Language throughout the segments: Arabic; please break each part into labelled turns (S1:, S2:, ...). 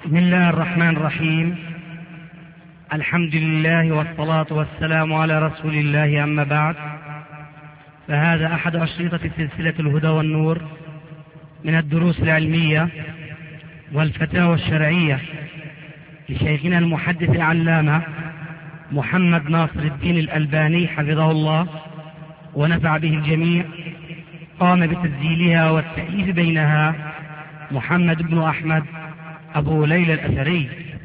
S1: بسم الله الرحمن الرحيم. الحمد لله والصلاة والسلام على رسول الله، أما بعد، فهذا أحد أشرطة سلسلة الهدى والنور من الدروس العلمية والفتاوى الشرعية لشيخنا المحدث العلامة محمد ناصر الدين الألباني حفظه الله ونفع به الجميع. قام بتسجيلها والتأليف بينها محمد بن أحمد أبو ليلى الأثري.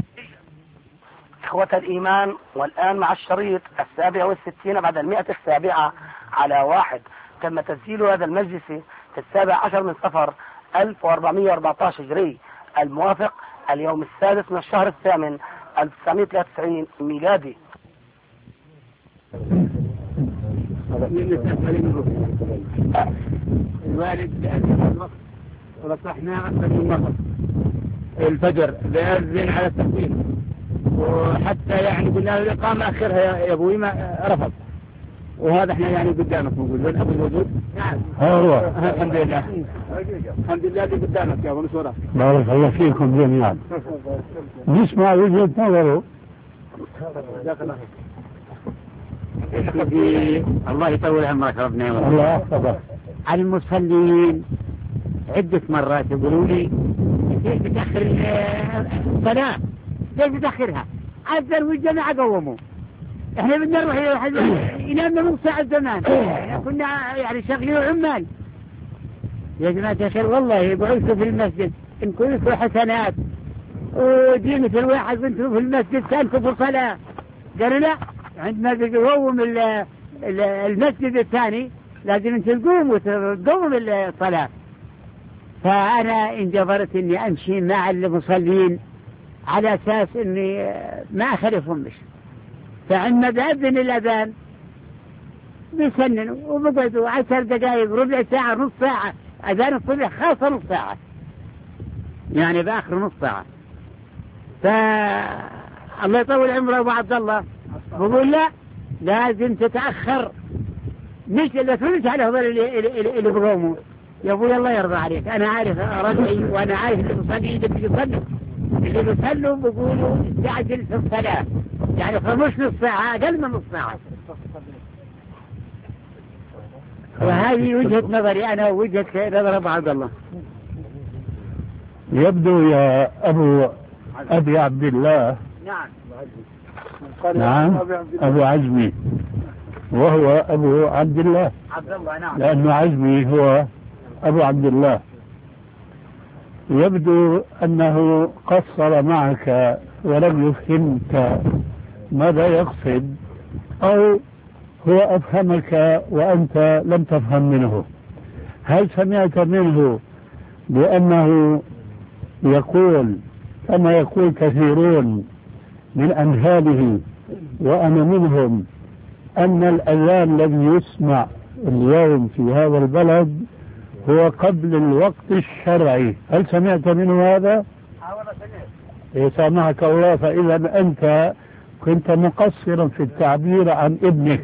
S2: إخوة الإيمان، والآن مع الشريط 67 بعد 107 على 1. تم تسجيل هذا المجلس في 17 من صفر 1414 هجري، الموافق اليوم 6 من الشهر الثامن 1993 ميلادي.
S3: الوالد رصحنا أكثر من مرة الفجر بأذن على التقويم، وحتى يعني قلنا له الإقامة أخرها يا أبوي ما رفض، وهذا احنا يعني قدامك موجود والأب موجود. نعم
S4: هو
S3: الحمد لله الحمد لله اللي قدامك يا أبو نصورة.
S4: بارك الله فيكم جميعا. نسمع وجهة نظره.
S3: الله يطول عمرك ربنا يوفقك.
S4: الله يحفظك.
S3: على المصلين عدة مرات يقولوا لي ليش بتأخر الصلاة؟ ليش بتأخرها؟ أذن والجماعة قوموا. احنا بدنا نروح ينامنا نص ساعة زمان، كنا يعني شغلين عمال. يا جماعة الخير والله بعثوا في المسجد إن كنتوا حسنات ودينة الواحد وانتوا في المسجد كانتوا في الصلاة. قالوا لا، عندما تقوم المسجد الثاني لازم انت تقوم الصلاة. فأنا انجبرت اني امشي مع المصلين على اساس اني ما اخالفهم مش. فعندما بأذن الأذان بيسننوا وبقعدوا 10 دقائق ربع ساعة نص ساعة. أذان الصبح خاصة نص ساعة، يعني بآخر نص ساعة. فالله يطول عمره أبو عبد الله بقول لا، لازم تتأخر، مش لا تقولش على هذول اللي بقوموا. يا أبوي الله يرضى عليك، أنا عارف رجعي وأنا عارف اللي بيصلي اللي بيصلوا بيقولوا استعجل في الصلاة، يعني مش نص ساعة، أقل من نص ساعة. وهذه وجهة نظري أنا ووجهة نظر أبو عبد الله.
S4: يبدو يا أبي عبد الله، نعم أبو عزمي، وهو أبو عبد الله
S3: نعم،
S4: لأنه عزمي هو أبو عبد الله. يبدو أنه قصر معك ولم يفهمك ماذا يقصد، أو هو أفهمك وأنت لم تفهم منه. هل سمعت منه بأنه يقول كما يقول كثيرون من أمثاله وأنا منهم أن الأذان الذي يسمع اليوم في هذا البلد هو قبل الوقت الشرعي؟ هل سمعت منه هذا؟ سامحك الله. فإذا أنت كنت مقصرا في التعبير عن ابنك.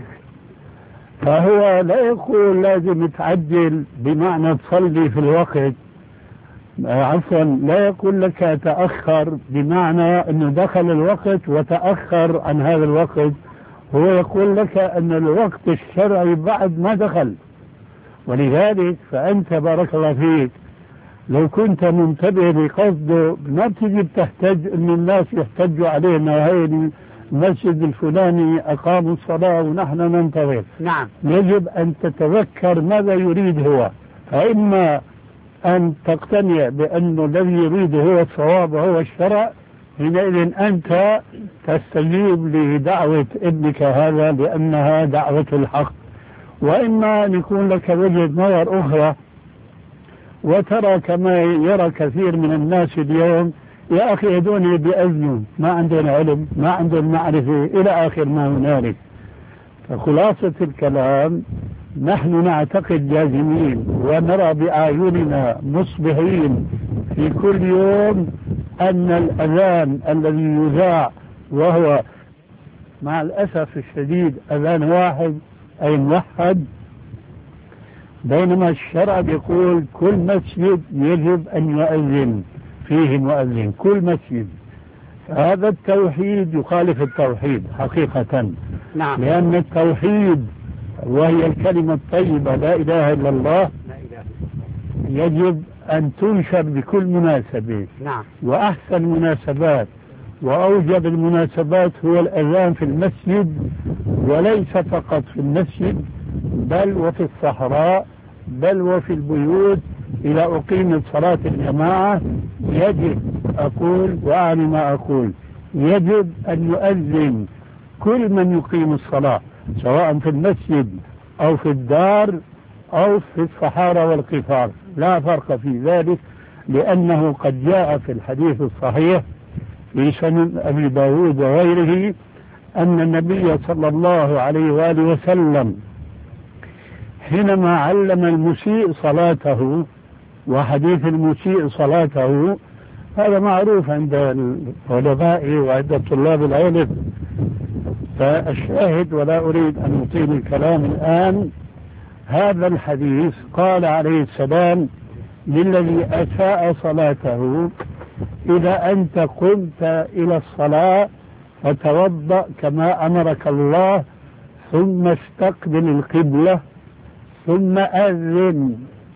S4: فهو لا يقول لازم تعجل بمعنى تصلي في الوقت، عفوا لا يقول لك تأخر بمعنى أنه دخل الوقت وتأخر عن هذا الوقت. هو يقول لك أن الوقت الشرعي بعد ما دخل. ولذلك فأنت بارك الله فيك لو كنت منتبه لقصده ما بتجي بتحتاج أن الناس يحتجوا علينا هاي المسجد الفلاني أقاموا الصلاة ونحن ننتظر.
S3: نعم،
S4: يجب أن تتذكر ماذا يريد هو، فإما أن تقتنع بأنه الذي يريده هو الصواب وهو الشرع، حينئذ أنت تستجيب لدعوة ابنك هذا لأنها دعوة الحق. وإما أن يكون لك وجهة نظر أخرى وترى كما يرى كثير من الناس اليوم، يا أخي هدول بأذنوا ما عندهم علم ما عندهم معرفة إلى آخر ما هنالك. فخلاصة الكلام نحن نعتقد جازمين ونرى بأعيننا مصبحين في كل يوم أن الأذان الذي يذاع وهو مع الأسف الشديد أذان واحد أي موحد، بينما الشرع يقول كل مسجد يجب أن يؤذن. فيه مؤذن، كل مسجد. هذا التوحيد يخالف التوحيد حقيقة.
S3: نعم.
S4: لأن التوحيد وهي الكلمة الطيبة لا إله إلا الله يجب أن تنشر بكل مناسبة.
S3: نعم.
S4: وأحسن المناسبات وأوجب المناسبات هو الأذان في المسجد، وليس فقط في المسجد بل وفي الصحراء بل وفي البيوت. إلى أقيم صلاة الجماعة يجب أقول وأعني ما أقول، يجب أن يؤذن كل من يقيم الصلاة سواء في المسجد أو في الدار أو في الصحارى والقفار، لا فرق في ذلك، لأنه قد جاء في الحديث الصحيح في سنن أبي داود وغيره أن النبي صلى الله عليه وآله وسلم حينما علم المسيء صلاته، وحديث المسيء صلاته هذا معروف عند العلماء وعند طلاب العلم، فالشاهد ولا أريد أن أطيل الكلام الآن. هذا الحديث قال عليه السلام للذي أساء صلاته: إذا أنت قمت إلى الصلاة فتوضأ كما أمرك الله، ثم استقبل القبلة، ثم أذن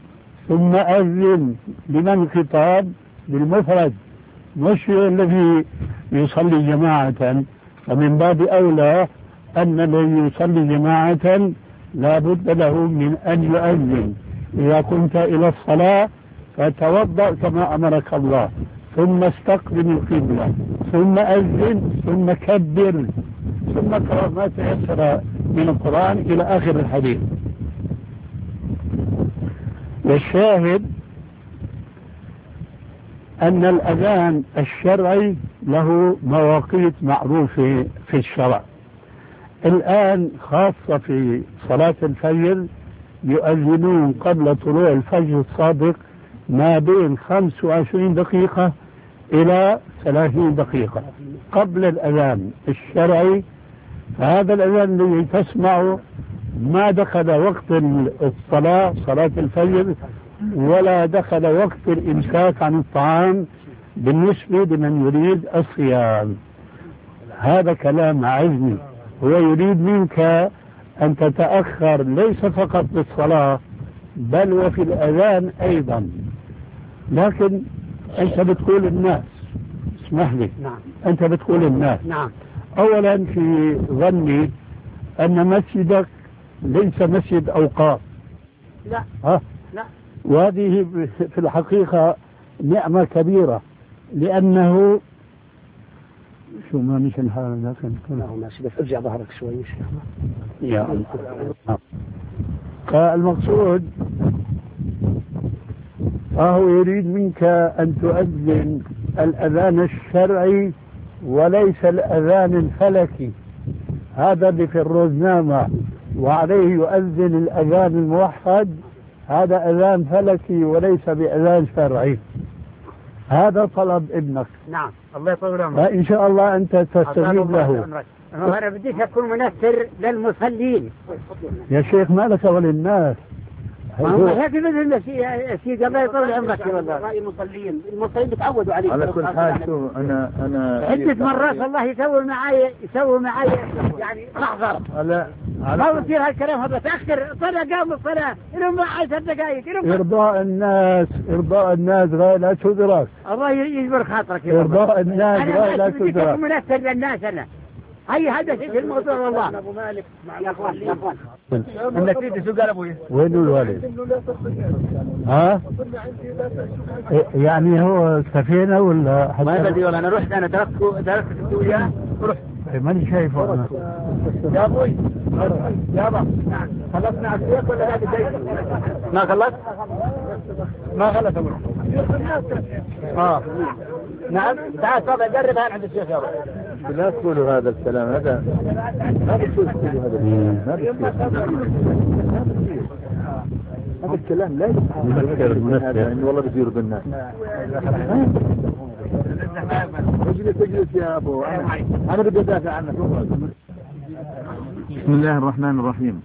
S4: لمن خطاب؟ بالمفرد، مش الذي يصلي جماعة. فمن باب أولى أن الذي يصلي جماعة لا بد له من أن يؤذن: إذا كنت إلى الصلاة فتوضأ كما أمرك الله، ثم استقبل القبلة، ثم أذن، ثم كبر، ثم قرأ ما تيسر من القرآن إلى آخر الحديث. والشاهد أن الأذان الشرعي له مواقيت معروفة في الشرع. الآن خاصة في صلاة الفجر يؤذنون قبل طلوع الفجر الصادق ما بين 25 دقيقة إلى 30 دقيقة قبل الأذان الشرعي. هذا الأذان الذي تسمعه ما دخل وقت الصلاة، صلاة الفجر، ولا دخل وقت الإمساك عن الطعام بالنسبة لمن يريد الصيام. هذا كلام علمي، هو يريد منك أن تتأخر ليس فقط بالصلاة بل وفي الأذان أيضا. لكن أنت بتقول الناس، اسمح لي،
S3: نعم.
S4: أنت بتقول الناس،
S3: نعم.
S4: أولا في ظني أن مسجدك ليس مسجد أوقاف.
S3: لا. لا.
S4: وهذه في الحقيقة نعمة كبيرة، لأنه شو ما مش الحال لكن
S3: ماشي، بس ارجع ظهرك شوي
S4: يا الله. فالمقصود فهو يريد منك أن تؤذن الأذان الشرعي وليس الأذان الفلكي، هذا اللي في الروزنامة وعليه يؤذن الأذان الموحد، هذا أذان فلكي وليس بأذان شرعي. هذا طلب ابنك.
S3: نعم. الله يطول عمرك.
S4: فإن شاء الله أنت تستجيب له.
S3: أنا بديش أكون منثر للمصلين
S4: يا شيخ، ما لك وللناس.
S3: هيك مثل الشيء الله يطول عمرك. والله رأي المصلين بتعودوا عليه.
S5: على كل حال شو أنا
S3: عدة مرات الله يسوي معي يعني محضر. ما بصير هالكلام هذا، تأخر صلاة قام الصلاة إنهم 10 دقائق. إرضاء
S4: الناس غاية لا تدرك.
S3: الله يجبر خاطرك.
S4: إرضاء الناس غاية لا تدرك.
S3: أنا منثر للناس. أنا هذا شيء في الموضوع. والله يا أخوان انك تريد سوق ابوي.
S4: وين الوالد؟ ها؟ يعني هو سفينة ولا
S3: ما بدي والله. انا رحت، انا تركت وياه ورحت.
S4: ماني شايفه انا.
S3: يا ابوي يابا، خلصنا عشيك ولا هذا جاي؟ ما خلص ابوي. نعم. تعال طبعا جرب هذا عند الشيخ يابا.
S5: لا تقولوا هذا الكلام، هذا ما بتصير هذا الكلام لا يمكن إنه والله بيصير بالناس. اجلس يا ابو، انا بدي ادافع عنك.
S6: بسم الله الرحمن الرحيم.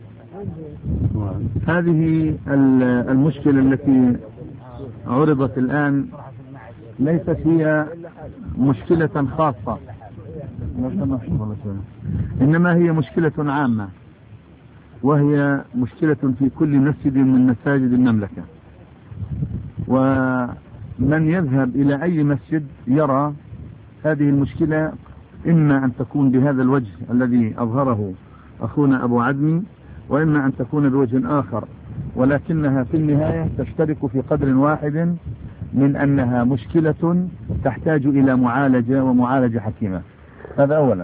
S6: هذه المشكلة التي عرضت الآن
S5: ليست هي مشكلة خاصة، إنما هي مشكلة عامة، وهي مشكلة في كل مسجد من مساجد المملكة. ومن يذهب إلى أي مسجد يرى هذه المشكلة، إما أن تكون بهذا الوجه الذي أظهره أخونا أبو عدمي، وإما أن تكون بوجه آخر، ولكنها في النهاية تشترك في قدر واحد من أنها مشكلة تحتاج إلى معالجة ومعالجة حكيمة. هذا أولا.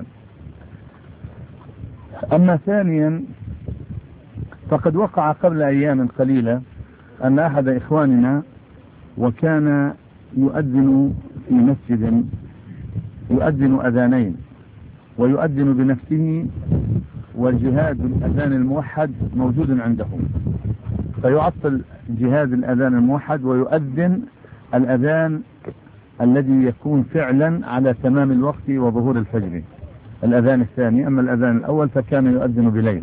S5: أما ثانيا، فقد وقع قبل أيام قليلة أن أحد إخواننا وكان يؤذن في مسجد، يؤذن أذانين، ويؤذن بنفسه، والجهاز الأذان الموحد موجود عنده، فيعطل جهاز الأذان الموحد ويؤذن الأذان الذي يكون فعلا على تمام الوقت وظهور الفجر، الأذان الثاني. أما الأذان الأول فكان يؤذن بليل.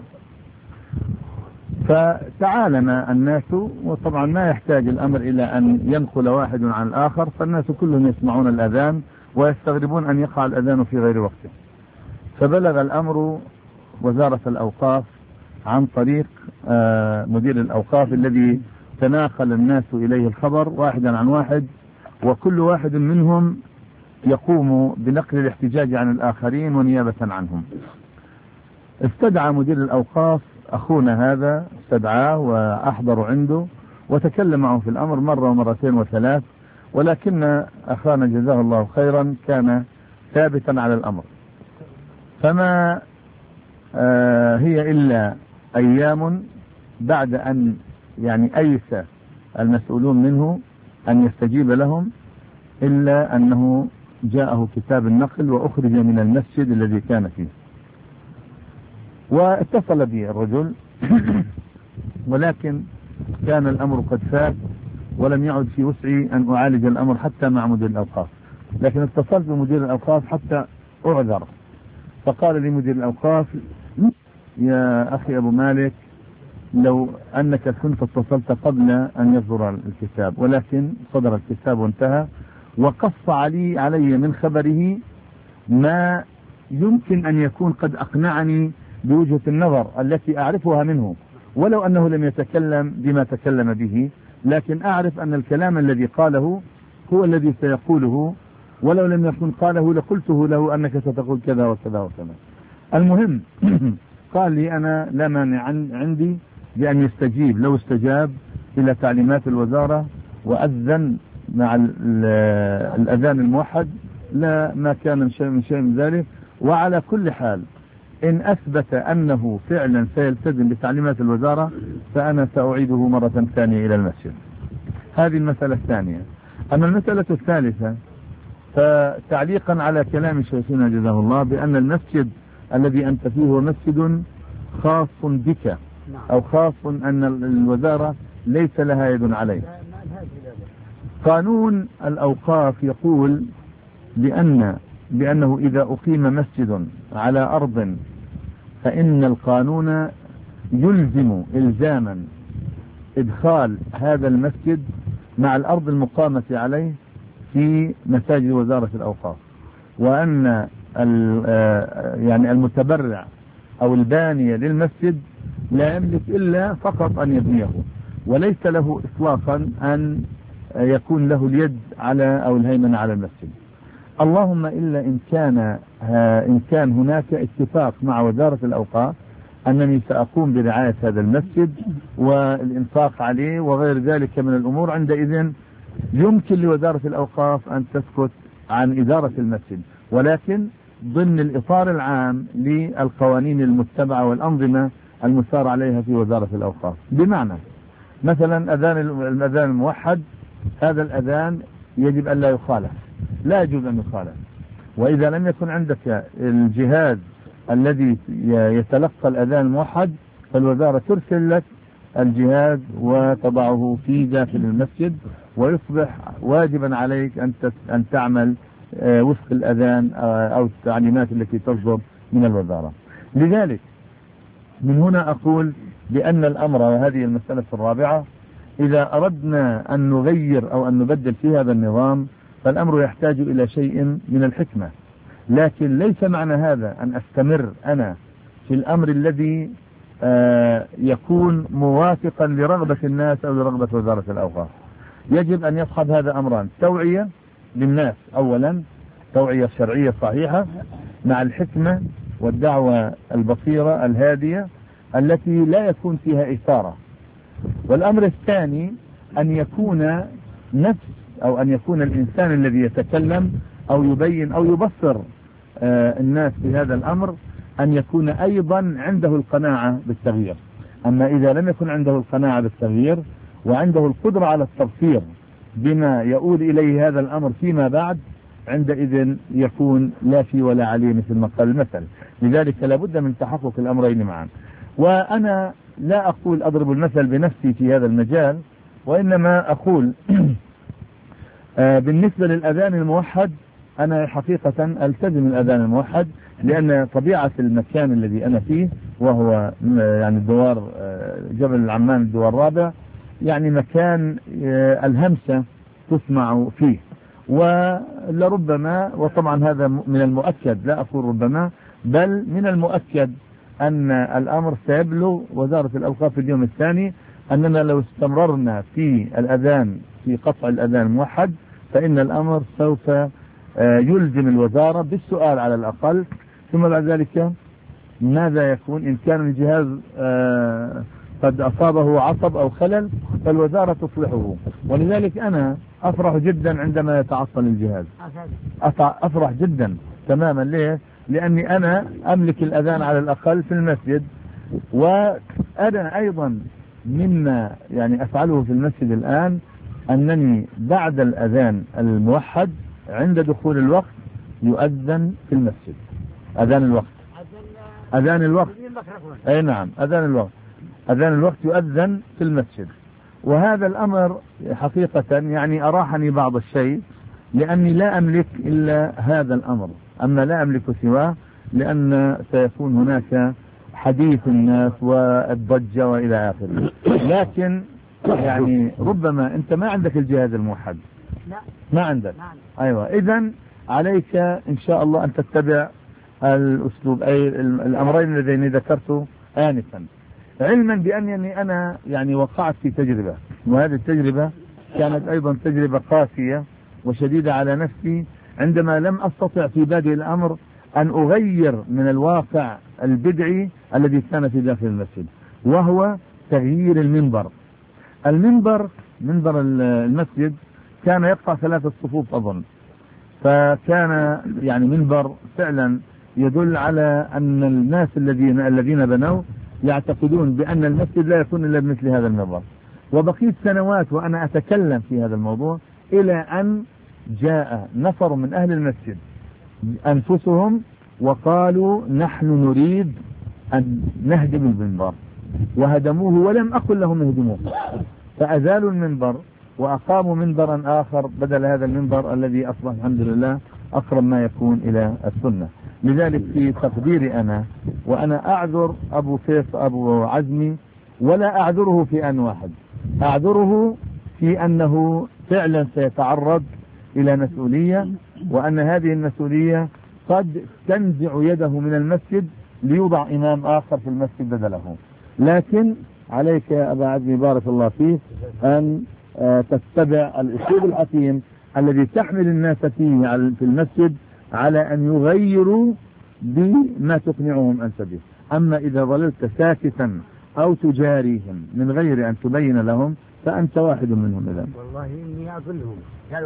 S5: فتعالم الناس، وطبعا ما يحتاج الأمر إلى أن ينقل واحد عن الآخر، فالناس كلهم يسمعون الأذان ويستغربون أن يقع الأذان في غير وقته. فبلغ الأمر وزارة الأوقاف عن طريق مدير الأوقاف الذي تناقل الناس إليه الخبر واحدا عن واحد، وكل واحد منهم يقوم بنقل الاحتجاج عن الآخرين ونيابة عنهم. استدعى مدير الأوقاف أخونا هذا، استدعاه وأحضر عنده وتكلم معه في الأمر مرة ومرتين وثلاث، ولكن أخانا جزاه الله خيرا كان ثابتا على الأمر. فما هي إلا أيام بعد أن أيس المسؤولون منه أن يستجيب لهم، إلا أنه جاءه كتاب النقل وأخرج من المسجد الذي كان فيه. واتصل بي الرجل ولكن كان الأمر قد فات ولم يعد في وسعي أن أعالج الأمر حتى مع مدير الأوقاف، لكن اتصلت بمدير الأوقاف حتى أعذر. فقال لي مدير الأوقاف: يا أخي أبو مالك، لو أنك كنت اتصلت قبل أن يصدر الكتاب، ولكن صدر الكتاب وانتهى، وقص علي من خبره ما يمكن أن يكون قد أقنعني بوجهة النظر التي أعرفها منه، ولو أنه لم يتكلم بما تكلم به، لكن أعرف أن الكلام الذي قاله هو الذي سيقوله، ولو لم يكن قاله لقلته له أنك ستقول كذا وكذا وكذا. المهم قال لي: أنا لا مانع عندي بأن يستجيب، لو استجاب إلى تعليمات الوزارة وأذن مع الأذان الموحد لا ما كان من شيء من ذلك. وعلى كل حال إن أثبت أنه فعلا سيلتزم بتعليمات الوزارة فأنا سأعيده مرة ثانية إلى المسجد. هذه المسألة الثانية. أما المسألة الثالثة، فتعليقا على كلام شيخنا جزاه الله بأن المسجد الذي أنت فيه هو مسجد خاص بك، أو خاص أن الوزارة ليس لها يد عليه. قانون الأوقاف يقول بأنه إذا أقيم مسجد على أرض فإن القانون يلزم إلزاما إدخال هذا المسجد مع الأرض المقامة عليه في مساجد وزارة الأوقاف، وأن المتبرع أو البانية للمسجد لا يملك إلا فقط أن يبنيه، وليس له إطلاقا أن يكون له اليد على أو الهيمنة على المسجد. اللهم إلا إن كان هناك اتفاق مع وزارة الأوقاف أنني سأقوم برعاية هذا المسجد والإنفاق عليه وغير ذلك من الأمور، عندئذ يمكن لوزارة الأوقاف أن تسكت عن إدارة المسجد، ولكن ضمن الإطار العام للقوانين المتبعة والأنظمة المسار عليها في وزارة الأوقاف. بمعنى مثلا الأذان الموحد، هذا الأذان يجب أن لا يخالف، لا يجوز أن يخالف. وإذا لم يكن عندك الجهاز الذي يتلقى الأذان الموحد فالوزارة ترسل لك الجهاز وتضعه في داخل المسجد، ويصبح واجبا عليك أن تعمل وفق الأذان أو التعليمات التي تصدر من الوزارة. لذلك من هنا أقول بأن الأمر، وهذه المسألة الرابعة، إذا أردنا أن نغير أو أن نبدل في هذا النظام فالأمر يحتاج إلى شيء من الحكمة. لكن ليس معنى هذا أن أستمر أنا في الأمر الذي يكون موافقا لرغبة الناس أو لرغبة وزارة الأوقاف. يجب أن يصحب هذا أمران: توعية للناس أولا، توعية شرعية صحيحة مع الحكمة والدعوة البصيرة الهادية التي لا يكون فيها إثارة. والأمر الثاني أن يكون أو أن يكون الإنسان الذي يتكلم أو يبين أو يبصر الناس في هذا الأمر أن يكون أيضا عنده القناعة بالتغيير. أما إذا لم يكن عنده القناعة بالتغيير وعنده القدرة على التبصير بما يؤول إليه هذا الأمر فيما بعد، عندئذ يكون لا في ولا عليه مثل ما قال المثل. لذلك لابد من تحقق الأمرين معا. وأنا لا أقول أضرب المثل بنفسي في هذا المجال، وإنما أقول بالنسبة للأذان الموحد أنا حقيقة ألتزم الأذان الموحد، لأن طبيعة المكان الذي أنا فيه وهو يعني الدوار جبل العمان الدوار الرابع، يعني مكان الهمسة تسمع فيه، ولربما وطبعا هذا من المؤكد، لا أقول ربما بل من المؤكد أن الأمر سيبلغ وزارة الأوقاف في اليوم الثاني أننا لو استمررنا في الأذان في قطع الأذان الموحد فإن الأمر سوف يلزم الوزارة بالسؤال على الأقل، ثم بعد ذلك ماذا يكون إن كان الجهاز قد أصابه عصب أو خلل فالوزارة تصلحه. ولذلك أنا أفرح جدا عندما يتعطل الجهاز، أفرح جدا تماما. ليه؟ لأني أنا أملك الأذان على الأقل في المسجد، وأنا أيضا مما يعني أفعله في المسجد الآن أنني بعد الأذان الموحد عند دخول الوقت يؤذن في المسجد. أذان الوقت أي نعم، أذان الوقت يؤذن في المسجد. وهذا الأمر حقيقة يعني أراحني بعض الشيء، لأني لا أملك إلا هذا الأمر، أما لا أملك سواه، لأن سيكون هناك حديث الناس والضجة وإلى آخره. لكن يعني ربما أنت ما عندك الجهاز الموحد، ما عندك. أيوة، إذن عليك إن شاء الله أن تتبع الأسلوب أي الأمرين اللذين ذكرته آنفا، علما بأنني أنا يعني وقعت في تجربة، وهذه التجربة كانت أيضا تجربة قاسية وشديدة على نفسي، عندما لم أستطع في بادئ الأمر أن أغير من الواقع البدعي الذي كان في داخل المسجد، وهو تغيير المنبر. منبر المسجد كان يقطع 3 صفوف أظن، فكان يعني منبر فعلا يدل على أن الناس الذين بنوا يعتقدون بأن المسجد لا يكون إلا بمثل هذا المنبر. وبقيت سنوات وأنا أتكلم في هذا الموضوع، إلى أن جاء نفر من أهل المسجد أنفسهم وقالوا نحن نريد أن نهدم المنبر، وهدموه ولم أقل لهم اهدموه، فأزالوا المنبر وأقاموا منبرا آخر بدل هذا المنبر الذي أصبح الحمد لله أقرب ما يكون إلى السنة. لذلك في تقديري أنا، وأنا أعذر أبو عزمي، ولا أعذره في أن واحد، أعذره في أنه فعلا سيتعرض إلى مسؤولية، وأن هذه المسؤولية قد تنزع يده من المسجد ليوضع إمام آخر في المسجد بدله. لكن عليك يا أبا عزمي بارك الله فيك أن تتبع الأسلوب الحكيم الذي تحمل الناس فيه في المسجد على أن يغيروا بما تقنعهم أنت به. أما إذا ظللت ساكتا أو تجاريهم من غير أن تبين لهم فأنت واحد منهم. إذن
S3: والله إني أظلهم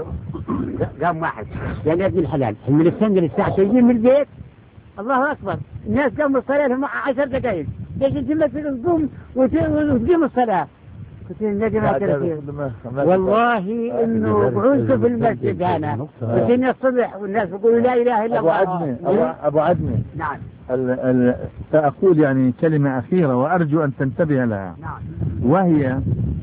S3: قام واحد يعني ابن الحلال من السنة للساعة تجي من البيت الله أكبر، الناس قاموا الصلاة مع 10 دقائق، ليش انت مثل تقوم وتقيم الصلاة؟ قلت النبي ما تركيه والله إنه قعدت في المسجد أنا وسنة الصبح والناس يقولوا لا إله إلا الله.
S5: أبو عزمي
S3: نعم،
S5: سأقول يعني كلمة أخيرة وأرجو أن تنتبه لها، وهي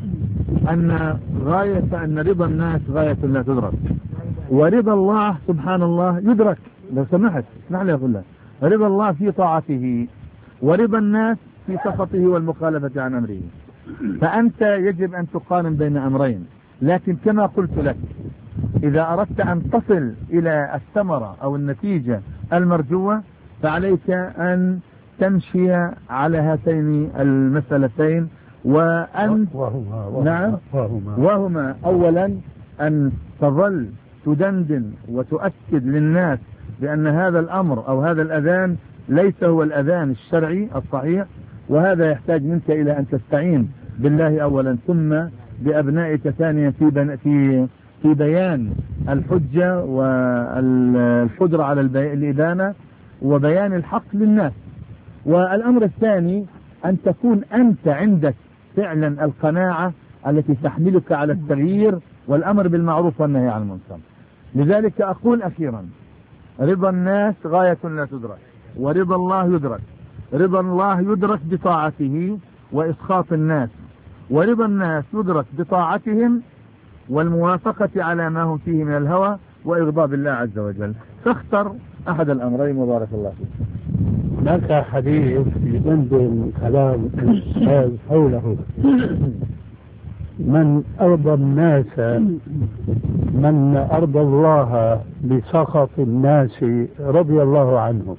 S5: أن رضا الناس غاية لا تدرك، ورضا الله سبحان الله يدرك. لو سمحت اسمح لي أقول لك، رضا الله في طاعته، ورضا الناس في سخطه والمخالفة عن أمره. فأنت يجب أن تقارن بين أمرين، لكن كما قلت لك إذا أردت أن تصل إلى الثمرة أو النتيجة المرجوة فعليك أن تمشي على هاتين المسألتين وأن وهما أولا أن تظل تدندن وتؤكد للناس بأن هذا الأمر أو هذا الأذان ليس هو الأذان الشرعي الصحيح، وهذا يحتاج منك إلى أن تستعين بالله أولا ثم بأبنائك ثانيا في بيان الحجة والقدرة على الإبانة وبيان الحق للناس. والأمر الثاني أن تكون أنت عندك فعلا القناعة التي تحملك على التغيير والأمر بالمعروف والنهي عن المنكر. لذلك أقول أخيرا: رضا الناس غاية لا تدرك، ورضا الله يدرك. رضا الله يدرك بطاعته وإسخاط الناس، ورضا الناس يدرك بطاعتهم والموافقة على ما هم فيه من الهوى وإغضاب الله عز وجل. فاختر أحد الأمرين وبارك الله فيك.
S4: هناك حديث يدندن كلام الأستاذ حوله: من أرضى الناس، من أرضى الله بسخط الناس رضي الله عنه،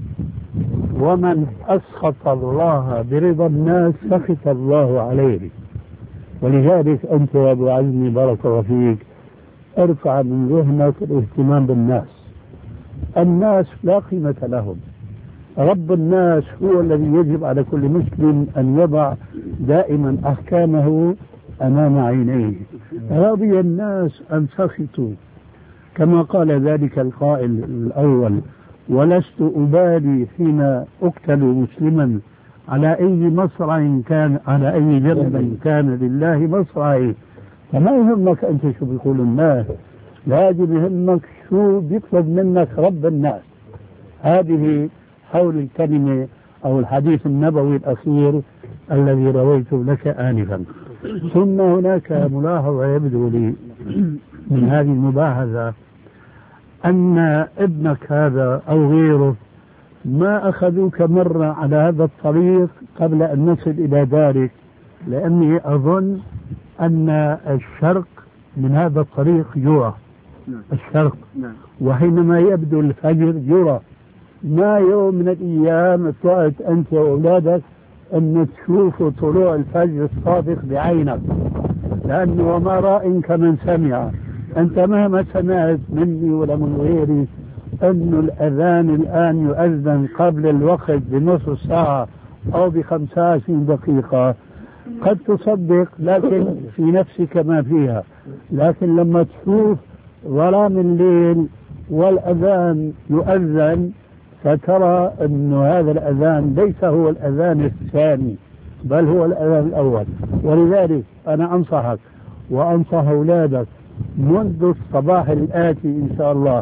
S4: ومن أسخط الله برضا الناس سخط الله عليه. ولذلك أنت يا أبو عزمي بارك الله فيك ارفع من ذهنك الاهتمام بالناس. الناس لا قيمة لهم، رب الناس هو الذي يجب على كل مسلم أن يضع دائما أحكامه أمام عينيه. رضي الناس أن سخطوا كما قال ذلك القائل الأول: ولست أبالي حين أقتل مسلما على أي مصرع كان، على أي جنب كان لله مصرعي. فما يهمك أنت شو بيقول الناس، لازم يهمك شو بيطلب منك رب الناس. هذه حول الكلمة أو الحديث النبوي الأخير الذي رويته لك آنفا. ثم هناك ملاحظة يبدو لي من هذه المباحثة أن ابنك هذا أو غيره ما أخذوك مرة على هذا الطريق قبل أن نصل إلى ذلك، لأني أظن أن الشرق من هذا الطريق يرى الشرق، وحينما يبدو الفجر يرى. ما يوم من الأيام طلعت أنت وأولادك أن تشوفوا طلوع الفجر الصادق بعينك، لأنه وما رأى كمن سمع. أنت مهما سمعت مني ولا من غيري أن الأذان الآن يؤذن قبل الوقت بنصف ساعة أو ب25 دقيقة، قد تصدق لكن في نفسك ما فيها. لكن لما تشوف ظلام الليل والأذان يؤذن فترى أن هذا الأذان ليس هو الأذان الثاني بل هو الأذان الأول. ولذلك أنا أنصحك وأنصح أولادك منذ الصباح الآتي إن شاء الله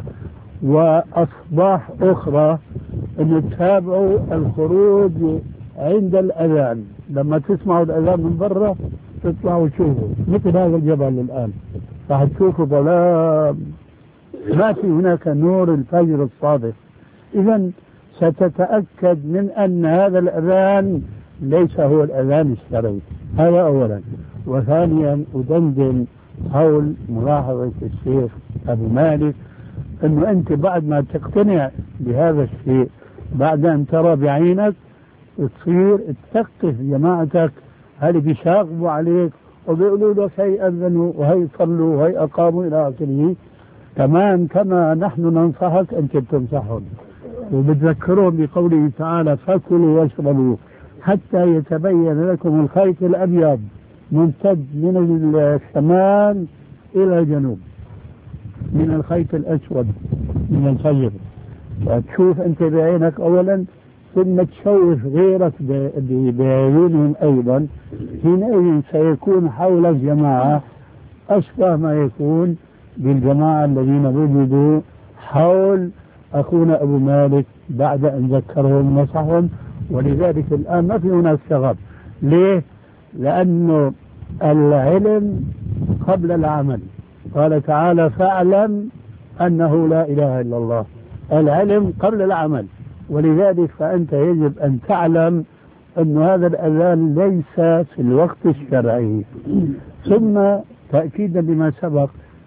S4: وأصباح أخرى أن تتابعوا الخروج عند الأذان. لما تسمعوا الأذان من برا تطلعوا تشوفوا مثل هذا الجبل الآن راح تشوفوا ظلام، ما في هناك نور الفجر الصادق. إذا ستتأكد من أن هذا الأذان ليس هو الأذان الشرعي. هذا أولا. وثانيا أدندن حول ملاحظة الشيخ أبو مالك أنه أنت بعد ما تقتنع بهذا الشيء بعد أن ترى بعينك تصير تثقف جماعتك هل بيشاغبوا عليك وبيقولوا لك هي أذنوا وهي صلوا وهي أقاموا إلى آخره. كمان كما نحن ننصحك أنت بتنصحهم وبتذكرهم بقوله تعالى: فكلوا واشربوا حتى يتبين لكم الخيط الأبيض ممتد من الشمال إلى الجنوب من الخيط الأسود من الفجر. فتشوف أنت بعينك أولا ثم تشوف غيرك بعيونهم أيضا. حينئذ سيكون حولك جماعة أشبه ما يكون بالجماعة الذين وجدوا حول أخونا أبو مالك بعد أن ذكرهم ونصحهم. ولذلك الآن ما في هناك شغب. ليه؟ لأنه العلم قبل العمل. قال تعالى: فاعلم أنه لا إله إلا الله. العلم قبل العمل. ولذلك فأنت يجب أن تعلم أن هذا الأذان ليس في الوقت الشرعي. ثم تأكيدا لما سبق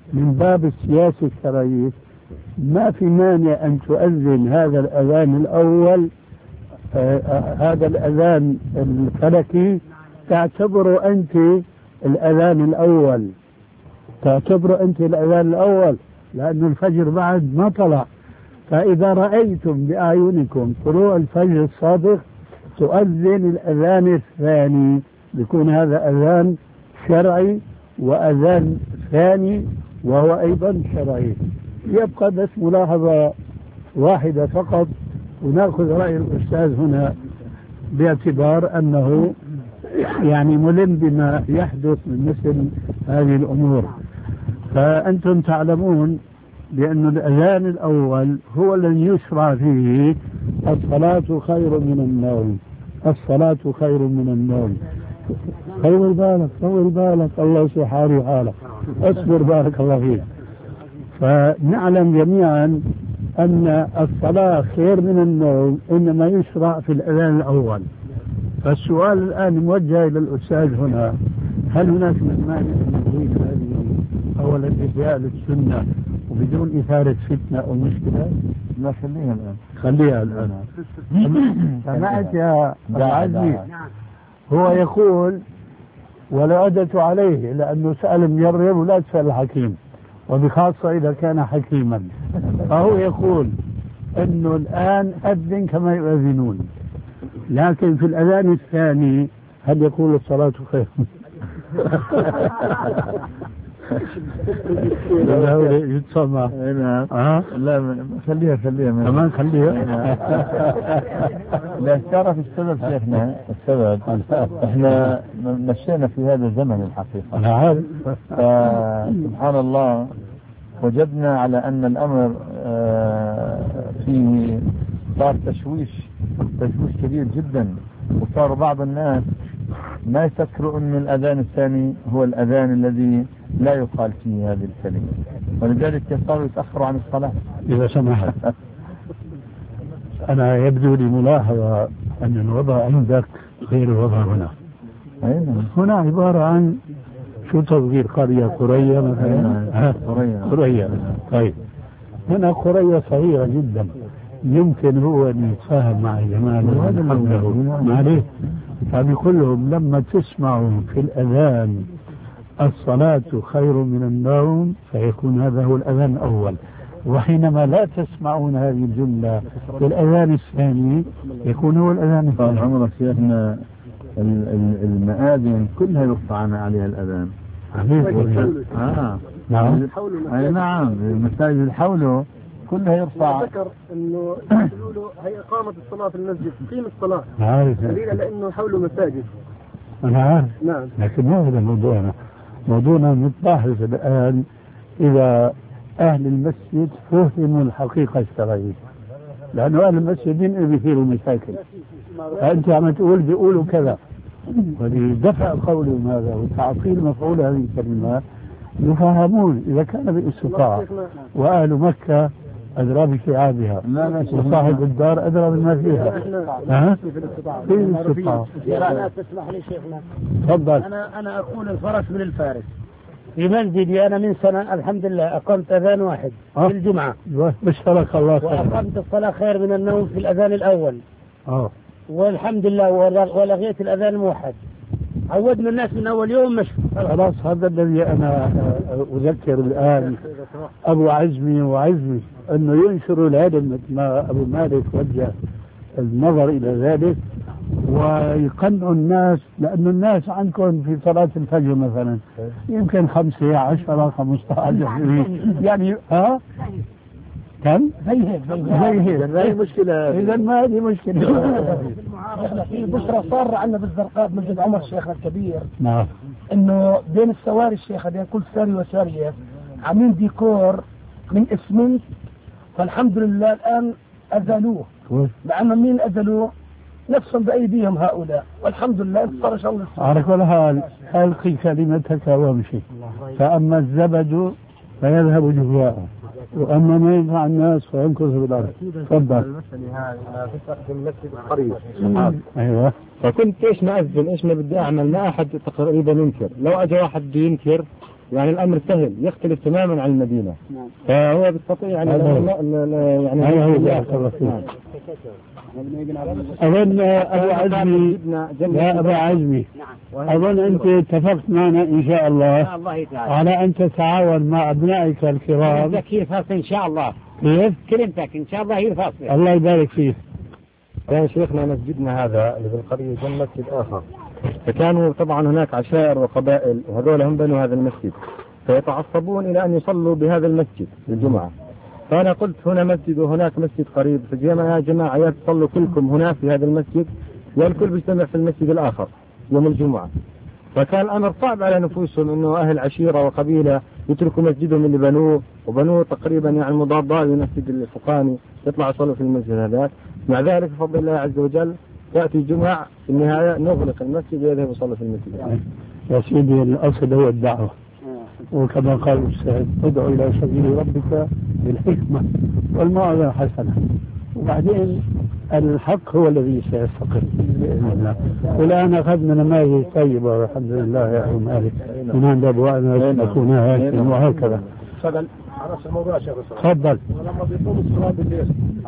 S4: من باب السياسة الشرعية ما في مانع أن تؤذن هذا الأذان الأول، هذا الأذان الفلكي تعتبره أنت الأذان الأول، تعتبره أنت الأذان الأول، لأن الفجر بعد ما طلع. فإذا رأيتم بأعينكم طلوع الفجر الصادق تؤذن الأذان الثاني، بيكون هذا أذان شرعي وأذان ثاني وهو أيضا شرعي. يبقى بس ملاحظة واحدة فقط، ونأخذ رأي الأستاذ هنا باعتبار أنه يعني ملم بما يحدث من مثل هذه الأمور. فأنتم تعلمون بأن الأذان الأول هو الذي يشرع فيه الصلاة خير من النوم، الصلاة خير من النوم. طول بالك طول بالك، الله سبحانه حالك، اصبر بارك الله فيك. فنعلم جميعا أن الصلاة خير من النوم إنما يشرع في الأذان الأول. فالسؤال الآن موجه إلى الأستاذ هنا، هل هناك من مانع من نريد هذه أولا إحياء للسنة وبدون إثارة فتنة أو مشكلة؟
S5: لا خليها الآن،
S4: خليها الآن. سمعت يا العزمي؟ هو يقول ولا عدة عليه، لأنه سأل المجرب ولا تسأل الحكيم، وبخاصة إذا كان حكيما. فهو يقول أنه الآن أذن كما يؤذنون، لكن في الأذان الثاني هل يقول الصلاة خير؟ لا يتصنع.
S5: لا خليها
S4: كمان خليها.
S5: لا تعرف السبب شيخنا، السبب احنا مشينا في هذا الزمن الحقيقة.
S4: أنا عارف.
S5: سبحان الله وجدنا على أن الأمر فيه صار تشويش كبير جدا، وصار بعض الناس ما يفكروا أن الأذان الثاني هو الأذان الذي لا يقال فيه هذه الكلمة، ولذلك صاروا يتأخروا عن الصلاة.
S4: إذا سمحت أنا يبدو لي ملاحظة أن الوضع عندك غير الوضع هنا. هنا عبارة عن شو تصغير قرية قرية مثلا؟ قرية. طيب هنا قرية صغيرة جدا، يمكن هو أن يتفاهم مع الجماعة حوله معليه. فبيقول لهم لما تسمعوا في الأذان الصلاة خير من النوم فيكون هذا هو الأذان الأول، وحينما لا تسمعون هذه الجملة في الأذان الثاني يكون هو الأذان الثاني.
S5: طال عمرك شيخنا المآذن كلها يرفع عليها الأذان.
S4: نعم.
S5: نعم المساجد الحوله كلها يرفع.
S6: ذكر انه هي اقامة الصلاة في المسجد تقيم الصلاة.
S4: عارف.
S6: دليل لانه حوله مساجد.
S4: انا عارف.
S6: نعم.
S4: لكن ما هذا موضوعنا نتلاحظ الان اذا اهل المسجد فهموا الحقيقة الشرعية، لانه اهل المسجد بيثيروا مشاكل. فانت عم تقول بيقولوا كذا، ولدفع قولهم هذا وتعطيل مفعول هذه الكلمات يفهمون إذا كان بالاستطاعة. وأهل مكة أدرى بشعابها، وصاحب الدار أدرى بما فيها. في الاستطاعة.
S2: تسمح لي شيخنا،
S4: تفضل.
S2: أنا أقول الفرس من الفارس. في مسجدي أنا من سنة الحمد لله أقمت أذان واحد في الجمعة.
S4: بشرك الله خير.
S2: وأقمت الصلاة خير من النوم في الأذان الأول. والحمد لله ولغيت الأذان الموحد. عودنا الناس من أول يوم مش
S4: خلاص. هذا الذي أنا أذكر الآن أبو عزمي وعزمي أنه ينشروا العلم مثل ما أبو مالك وجه النظر إلى ذلك، ويقنعوا الناس، لأن الناس عندكم في صلاة الفجر مثلا يمكن 5 10 15 يعني كم؟ زي هيك
S5: هذه مشكلة.
S4: إذا ما هذه مشكلة.
S6: في بشرى صار عندنا بالزرقاء مسجد عمر الشيخ الكبير.
S4: نعم.
S6: إنه بين السواري الشيخ بين كل ساري وسارية عاملين ديكور من اسمنت، فالحمد لله الآن أزالوه. لأن مين أزالوه؟ نفسهم بأيديهم هؤلاء، والحمد لله انتصر شاء الله.
S4: على كل حال ألقي كلمتك وامشي، فأما الزبد فيذهب جفاء، وأما ما ينفع الناس فينكث بالأرض. تفضل.
S6: في المسجد القريب.
S4: أيوة.
S5: فكنت إيش ما أذن إيش ما بدي أعمل، ما أحد تقريبا ينكر. لو أجى واحد بده ينكر يعني الأمر سهل يختلف تماما عن المدينة. فهو بيستطيع يعني
S4: أظن أبو عزمي يا أبو عزمي أظن أنت اتفقت معنا إن شاء الله على أن تتعاون مع أبنائك الكرام.
S3: كيف إن شاء الله
S4: كيف؟
S3: كلمتك إن شاء الله هي الفاصلة.
S4: الله يبارك فيك.
S5: كان شيخنا مسجدنا هذا اللي بالقرية جنب مسجد آخر، فكانوا طبعا هناك عشائر وقبائل وهذول هم بنوا هذا المسجد، فيتعصبون إلى أن يصلوا بهذا المسجد الجمعة. فأنا قلت هنا مسجد وهناك مسجد قريب، فجينا يا جماعة يا تصلوا كلكم هنا في هذا المسجد والكل بيجتمع في المسجد الآخر يوم الجمعة. فكان الأمر صعب على نفوسهم إنه أهل عشيرة وقبيلة يتركوا مسجدهم اللي بنوه تقريبا يعني مضاد للمسجد الفقاني، يطلعوا يصلوا في المسجد هذاك. مع ذلك بفضل الله عز وجل تأتي الجمعة في النهاية نغلق المسجد ويذهب يصلي في المسجد.
S4: يا سيدي الأصل هو الدعوة، وكما قال الأستاذ ادعو إلى سبيل ربك بالحكمة والموعظة الحسنة، وبعدين الحق هو الذي سيستقر بإذن الله. والآن أخذنا نماذج طيبة والحمد لله يا أخي مالك من عند أبوائنا نكون هاشم وهكذا.
S6: على نفس الموضوع يا شيخ
S4: تفضل.
S6: لما بيقوم الصلاة بالليل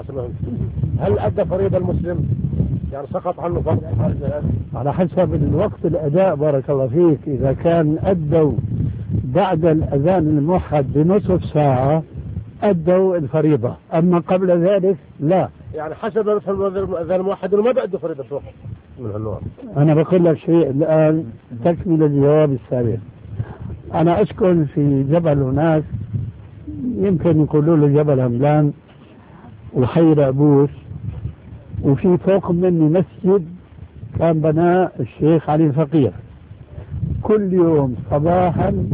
S6: هل أدى فريضة المسلم؟ يعني سقط عنه فرض؟
S4: على حسب الوقت الأداء بارك الله فيك. إذا كان أدوا بعد الأذان الموحد بنصف ساعة أدوا الفريضة، أما قبل ذلك لا.
S6: يعني حسب الأذان الموحد إنه ما بأدوا فريضة الصبح من هالنوع.
S4: أنا بقول لك شيء الآن تكمل الجواب السابق. أنا أسكن في جبل هناك يمكن يقولوا له جبل هملان وحي رأبوس، وفي فوق مني مسجد كان بناه الشيخ علي الفقير. كل يوم صباحا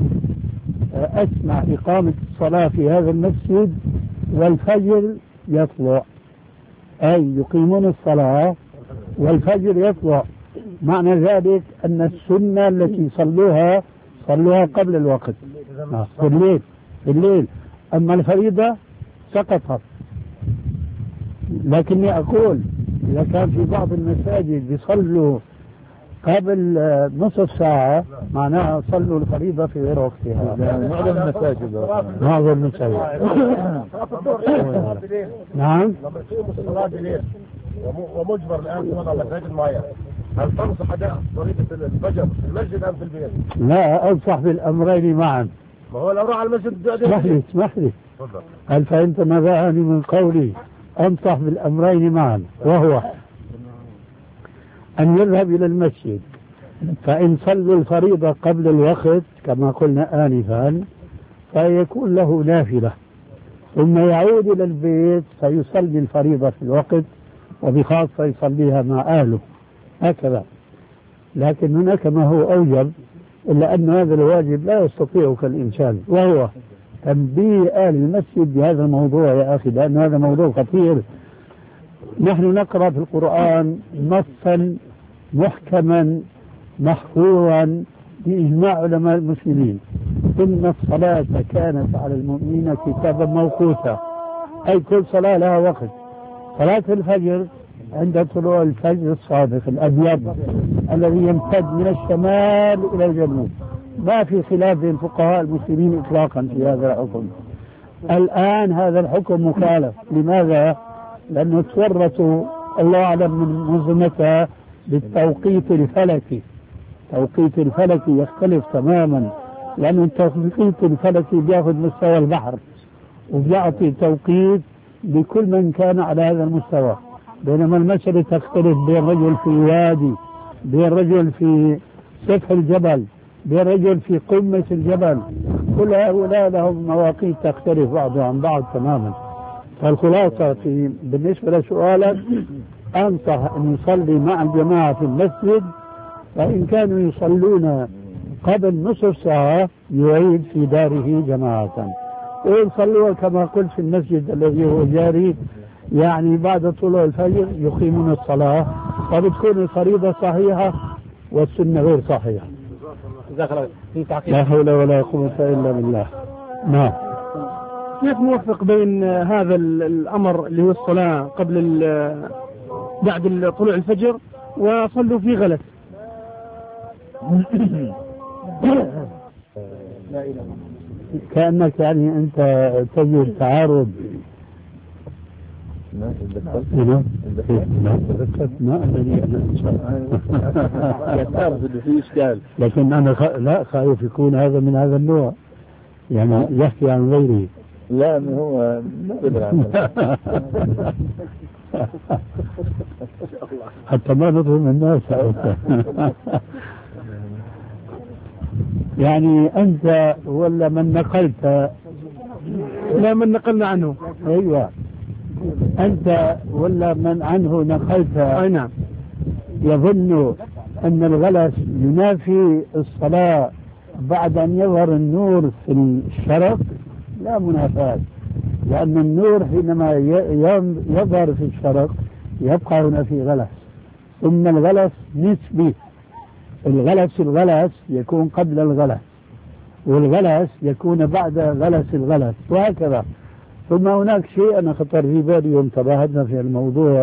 S4: أسمع إقامة الصلاة في هذا المسجد والفجر يطلع، أي يقيمون الصلاة والفجر يطلع. معنى ذلك أن السنة التي صلوها قبل الوقت في الليل. أما الفريضة سقطت. لكني أقول إذا كان في بعض المساجد يصلوا قبل نصف ساعة معناها صلوا الفريضة في غير وقتها.
S5: معظم المساجد
S4: نعم.
S6: لما يقيموا الصلاة بالليل ومجبر الآن في وضع مساجد معين، هل تنصح أداء فريضة الفجر في المسجد أم في البيت؟
S4: لا، أنصح بالأمرين معا.
S6: ما هو لو راح على المسجد
S4: اسمح لي هل فهمت ماذا أعني من قولي؟ أنصح بالأمرين معا، وهو أن يذهب إلى المسجد فإن صلوا الفريضة قبل الوقت كما قلنا آنفا فيكون له نافلة، ثم يعود إلى البيت فيصلي الفريضة في الوقت وبخاصة يصليها مع أهله هكذا. لكن هناك ما هو أوجب، إلا أن هذا الواجب لا يستطيعه الإنسان، وهو تنبيه أهل المسجد بهذا الموضوع يا أخي، لأن هذا موضوع خطير. نحن نقرأ في القرآن نصا محكما محفوظا بإجماع علماء المسلمين: إن الصلاة كانت على المؤمنين كتابا موقوتا، أي كل صلاة لها وقت. صلاة الفجر عند طلوع الفجر الصادق الأبيض الذي يمتد من الشمال إلى الجنوب، ما في خلاف بين فقهاء المسلمين إطلاقا في هذا الحكم. الآن هذا الحكم مخالف. لماذا؟ لأنه تورطوا الله أعلم من منظمتها بالتوقيت الفلكي. التوقيت الفلكي يختلف تماما، لأنه التوقيت الفلكي بياخذ مستوى البحر وبيعطي توقيت لكل من كان على هذا المستوى، بينما المسألة تختلف بين رجل في وادي، بين رجل في سفح الجبل، بين رجل في قمة الجبل. كل هؤلاء لهم مواقيت تختلف بعضها عن بعض تماما. فالخلاصة بالنسبة لسؤالك أنصح أن يصلي مع الجماعة في المسجد، فإن كانوا يصلون قبل نصف ساعة يعيد في داره جماعة، ويصلوا كما قلت في المسجد الذي هو جاري، يعني بعد طلوع الفجر يقيمون الصلاة، فبتكون الفريضة صحيحة والسنة غير صحيحة. لا حول ولا قوة إلا بالله. نعم.
S7: كيف نوفق بين هذا الأمر اللي هو الصلاة قبل بعد طلوع الفجر وصلوا في غلس؟
S4: كأنك يعني أنت تجد تعارض.
S5: لا
S4: ما أدري
S5: تعرف اللي فيه إشكال،
S4: لكن أنا لا خايف يكون هذا من هذا النوع، يعني يحكي عن غيره.
S5: لا هو
S4: حتى ما نظلم الناس. يعني أنت ولا من نقلت؟
S7: لا، من نقلنا عنه.
S4: أيوة، أنت ولا من عنه نقلت؟
S7: أي نعم.
S4: يظن أن الغلس ينافي الصلاة بعد أن يظهر النور في الشرق؟ لا منافاة، لأن النور حينما يظهر في الشرق يبقى هنا في غلس، ثم الغلس نسبي. الغلس يكون قبل الغلس، والغلس يكون بعد غلس الغلس، وهكذا. ثم هناك شيء أنا خطر في بالي يوم تباهدنا في الموضوع،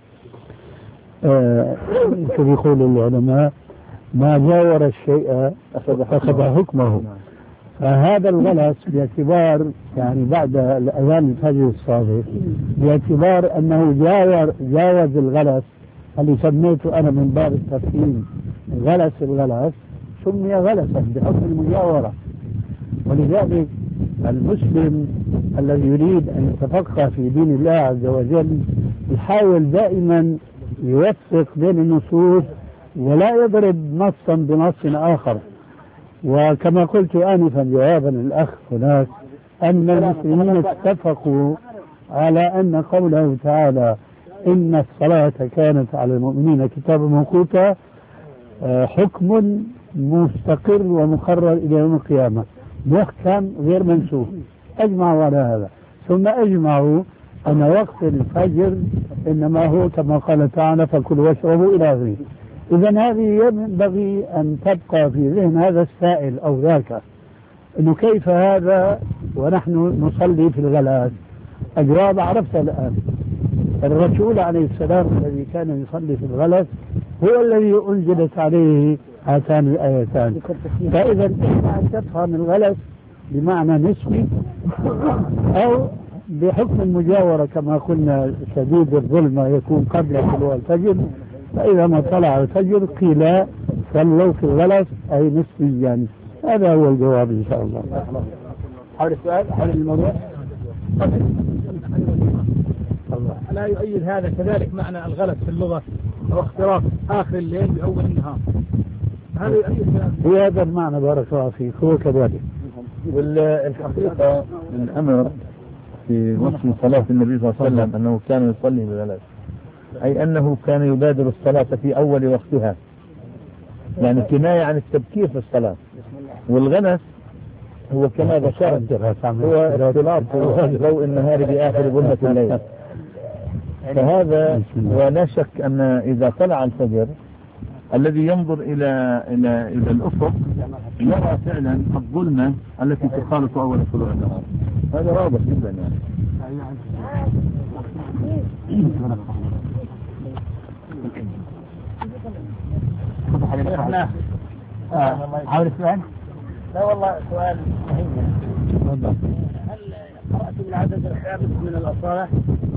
S4: كما يقول العلماء ما جاور الشيء أخذ حكمه. فهذا الغلس باعتبار يعني بعد الأذان الفجر الصادق، باعتبار أنه جاوز الغلس اللي سميته أنا من باب التفهيم غلس الغلس، سمي غلسا بحكم المجاورة. ولذلك المسلم الذي يريد أن يتفقه في دين الله عز وجل يحاول دائما يوفق بين النصوص ولا يضرب نصا بنص آخر. وكما قلت آنفا جوابا للأخ هناك، أن المسلمين اتفقوا على أن قوله تعالى إن الصلاة كانت على المؤمنين كتابا موقوتا حكم مستقر ومقرر إلى يوم القيامة، محكم غير منسوخ. أجمعوا على هذا، ثم أجمعوا أن وقت الفجر إنما هو كما قال تعالى فكلوا واشربوا إلى آخره. إذن هذه ينبغي أن تبقى في ذهن هذا السائل أو ذاك، إنه كيف هذا ونحن نصلي في الغلاس؟ الجواب عرفت الآن. الرسول عليه السلام الذي كان يصلي في الغلس هو الذي أنزلت عليه هاتان الآيتان. فإذا إما أن تفهم الغلس بمعنى نسبي أو بحكم المجاورة كما قلنا شديد الظلمة يكون قبل طلوع الفجر، فإذا ما طلع الفجر قيل صلوا في الغلس أي نسبيا. هذا هو الجواب إن شاء الله.
S6: حول السؤال حول الموضوع. لا يؤيد هذا كذلك معنى الغلس في اللغة أو اختراق آخر الليل بأول النهار. هذا يؤيد
S4: هو هذا المعنى بارك الله فيك، هو كذلك.
S5: والحقيقة الأمر في وصف صلاة النبي صلى الله عليه وسلم أنه كان يصلي بالغلس، أي أنه كان يبادر الصلاة في أول وقتها، يعني كناية عن التبكير في الصلاة. والغلس هو كما ذكرت هو اختلاط ضوء النهار بآخر ظلمة الليل. فهذا ولا شك أن إذا طلع الفجر الذي ينظر إلى الأفق يرى فعلا الظلمة التي تخالط أول طلوع النهار. هذا واضح جدا
S6: يعني. حول السؤال؟ لا والله سؤال مهم. هل قرأت بالعدد الخامس من الأصالة؟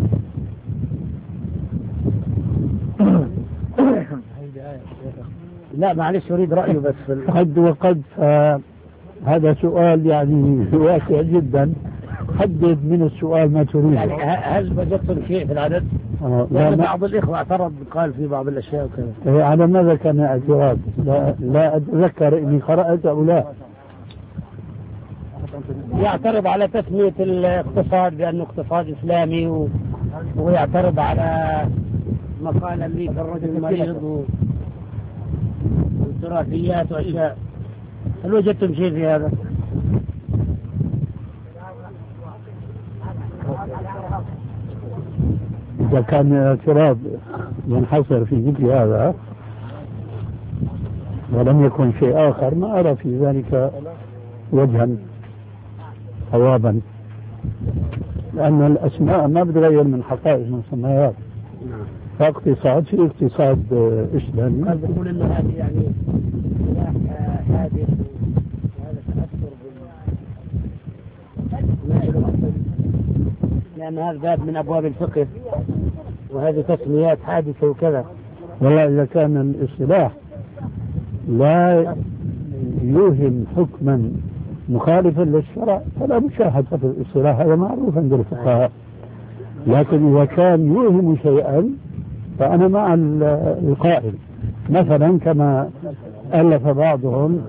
S6: لا معلش أريد رأيه بس في
S4: قد وقد. هذا سؤال يعني واسع جدا، حدد من السؤال ما تريد.
S6: يعني هل وجدتم شيء في العدد؟
S4: لا
S6: بعض الإخوة اعترض قال في بعض الأشياء وكذا.
S4: على ماذا كان اعتراض؟ لا أتذكر إني قرأت أو لا.
S6: يعترض على تسمية الاقتصاد بأنه اقتصاد إسلامي ويعترض على مقال أمريكا الرجل مريض وتراثيات وأشياء. هل وجدتم شيء في هذا؟
S4: إذا كان اعتراض ينحصر في ذكر هذا ولم يكن شيء آخر ما أرى في ذلك وجها صوابا، لأن الأسماء ما بتغير من حقائق المسميات. فاقتصاد في اقتصاد إسلامي.
S6: قال بيقول إنه هذه يعني سلاح حادث وهذا تأثر
S3: لأن هذا باب من أبواب الفقه وهذه تسميات حادثة وكذا.
S4: والله إذا كان الاصطلاح لا يوهم حكما مخالفا للشرع فلا مشاهدة في الاصطلاح، هذا معروف عند الفقهاء. لكن إذا كان يوهم شيئا فأنا مع القائل، مثلا كما ألف بعضهم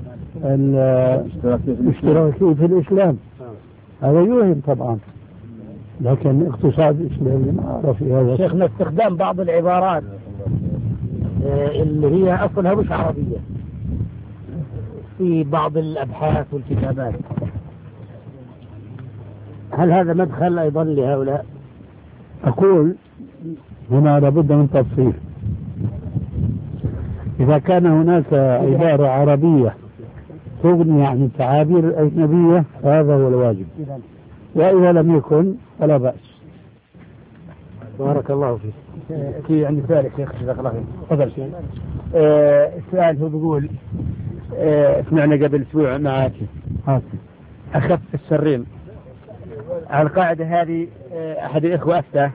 S4: الاشتراكي في الإسلام، هذا يوهم طبعا، لكن اقتصاد إسلامي ما أعرف في هذا.
S3: شيخنا استخدام بعض العبارات اللي هي أصلها مش عربية في بعض الأبحاث والكتابات، هل هذا مدخل أيضا لهؤلاء؟
S4: أقول هنا لابد من تفصيل. إذا كان هناك عبارة عربية تغني عن التعابير الأجنبية فهذا هو الواجب، وإذا لم يكن فلا بأس.
S3: بارك الله فيك. في عندي سؤال يا شيخ، جزاك الله خير. تفضل شيخ. السؤال هو بيقول سمعنا قبل أسبوع معك أخف الشرين. على القاعدة هذه أحد الإخوة أفتى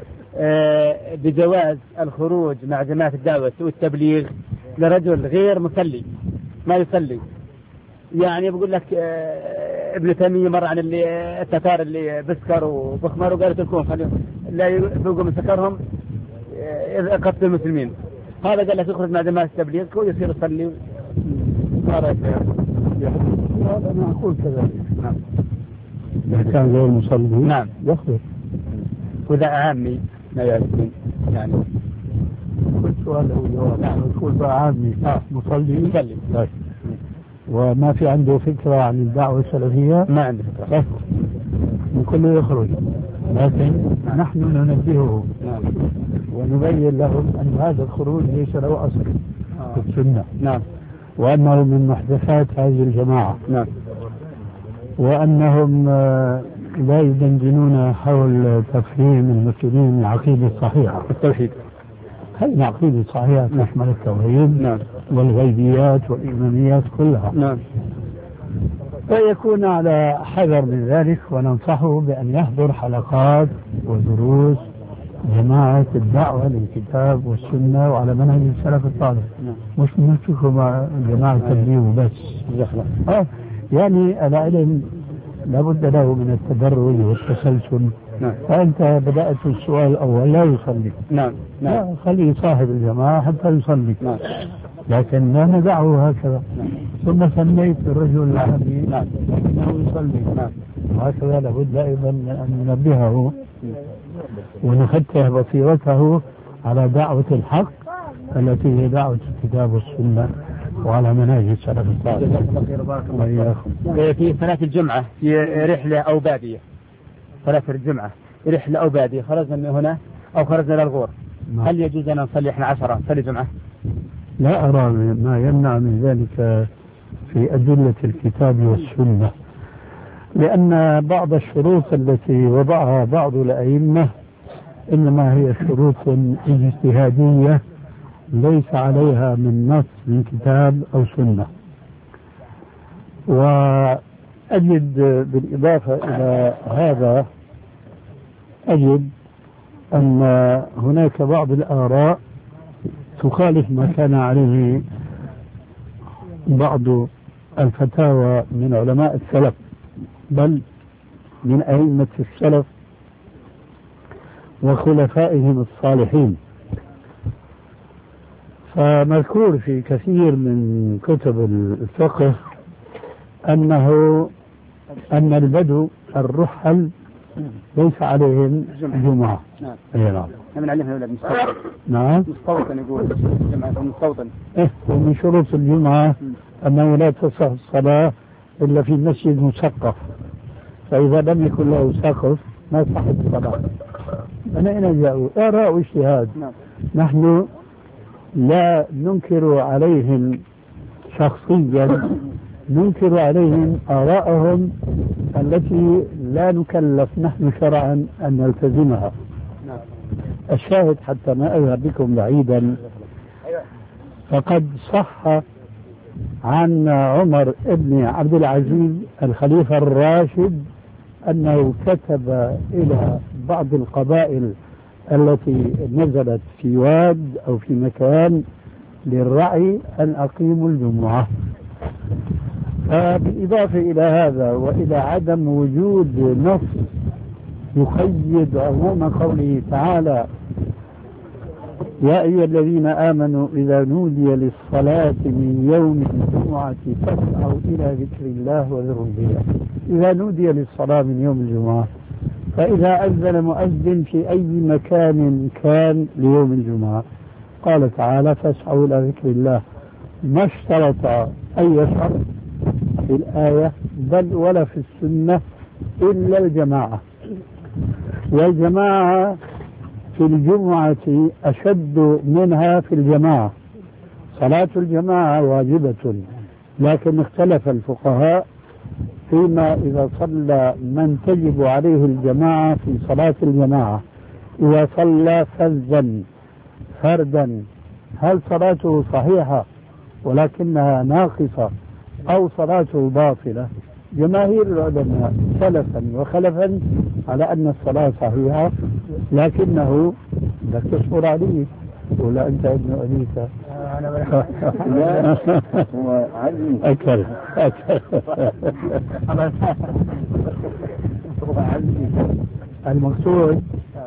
S3: بجواز الخروج مع جماعة الدعوة والتبليغ لرجل غير مسلي ما يصلي. يعني بقول لك ابن تيمية مر عن التتار اللي بسكر وبخمر وقالت لكم خليهم لا يذوقوا من سكرهم إذا قتلوا المسلمين. هذا قال لك يخرج مع جماعة التبليغ ويصير يصلي. ما رأيك يا
S4: هذا أنا أقول كذلك. نعم. إذا كان غير مصلي
S3: نعم
S4: يخرج.
S3: وإذا عامي ما يعرفون يعني
S4: كل سؤال له جواب. نعم. يقول بقى عامي مصلي
S3: يصلي.
S4: طيب. وما في عنده فكرة عن الدعوة السلفية؟
S3: ما عنده فكرة.
S4: من كله يخرج، لكن نحن ننبهه ونبين لهم أن هذا الخروج ليس له أصل في السنة.
S3: نعم.
S4: وأنه من محدثات هذه الجماعة.
S3: نعم.
S4: وأنهم لا يدندنون حول تفهيم المسلمين العقيدة الصحيحة
S3: التوحيد.
S4: هذه العقيدة الصحيحة تشمل التوحيد
S3: نعم.
S4: والغيبيات والإيمانيات كلها.
S3: نعم.
S4: فيكون على حذر من ذلك، وننصحه بأن يحضر حلقات ودروس جماعة الدعوة للكتاب والسنة وعلى منهج السلف الصالح. مش نمسكه مع جماعة التبليغ وبس. يعني العلم لابد له من التدرج والتسلسل.
S3: نعم.
S4: فأنت بدأت السؤال الأول لا يصلي.
S3: نعم.
S4: لا خليه صاحب الجماعة حتى يصلي.
S3: نعم.
S4: لكن لا ندعه هكذا. ثم سميت الرجل العربي لكنه يصلي. وهكذا لابد أيضا أن ننبهه ونفتح بصيرته على دعوة الحق التي هي دعوة الكتاب والسنة وعلى منهج السلف الصالح.
S3: في صلاة الجمعة في رحلة أو بادية، صلاة الجمعة رحلة أو بادية، خرجنا من هنا أو خرجنا للغور، هل يجوز أن نصلي إحنا 10 نصلي جمعة؟
S4: لا أرى ما يمنع من ذلك في أدلة الكتاب والسنة، لأن بعض الشروط التي وضعها بعض الأئمة إنما هي شروط اجتهادية ليس عليها من نص من كتاب أو سنة. وأجد بالإضافة إلى هذا أجد أن هناك بعض الآراء تخالف ما كان عليه بعض الفتاوى من علماء السلف بل من أئمة السلف وخلفائهم الصالحين. فمذكور في كثير من كتب الفقه أن البدو الرحل ليس عليهم جمعة.
S3: نعم.
S4: نعم.
S3: من علمها أولاد مستوطن.
S4: نعم.
S3: مستوطن يقول جماعة مستوطن.
S4: ومن شروط الجمعة أنه لا تصح الصلاة إلا في مسجد مسقف، فإذا لم يكن له سقف ما صحت الصلاة. أنا أين جاءوا آراء واجتهاد. نحن لا ننكر عليهم شخصيا، ننكر عليهم آراءهم التي لا نكلف نحن شرعا أن نلتزمها. الشاهد حتى ما أذهب بكم بعيدا، فقد صح عن عمر بن عبد العزيز الخليفة الراشد أنه كتب إلى بعض القبائل التي نزلت في واد أو في مكان للرعي أن أقيموا الجمعة. بالإضافة إلى هذا وإلى عدم وجود نص يقيد عموم قوله تعالى يا أيها الذين آمنوا إذا نودي للصلاة من يوم الجمعة فاسعوا إلى ذكر الله وذروا البيع. إذا نودي للصلاة من يوم الجمعة، فإذا أذن مؤذن في أي مكان كان ليوم الجمعة قال تعالى فاسعوا إلى ذكر الله، ما اشترط أي شرط في الآية بل ولا في السنة إلا الجماعة، والجماعة في الجمعة أشد منها في الجماعة. صلاة الجماعة واجبة، لكن اختلف الفقهاء فيما إذا صلى من تجب عليه الجماعة في صلاة الجماعة، إذا صلى فردا هل صلاته صحيحة ولكنها ناقصة أو صلاته باطلة؟ جماهير العلماء سلفا وخلفا على أن الصلاة صحيحة، لكنه لا تصبر عليه ولا أنت ابن أبيك
S5: هو عزمي
S4: أكل المقصود.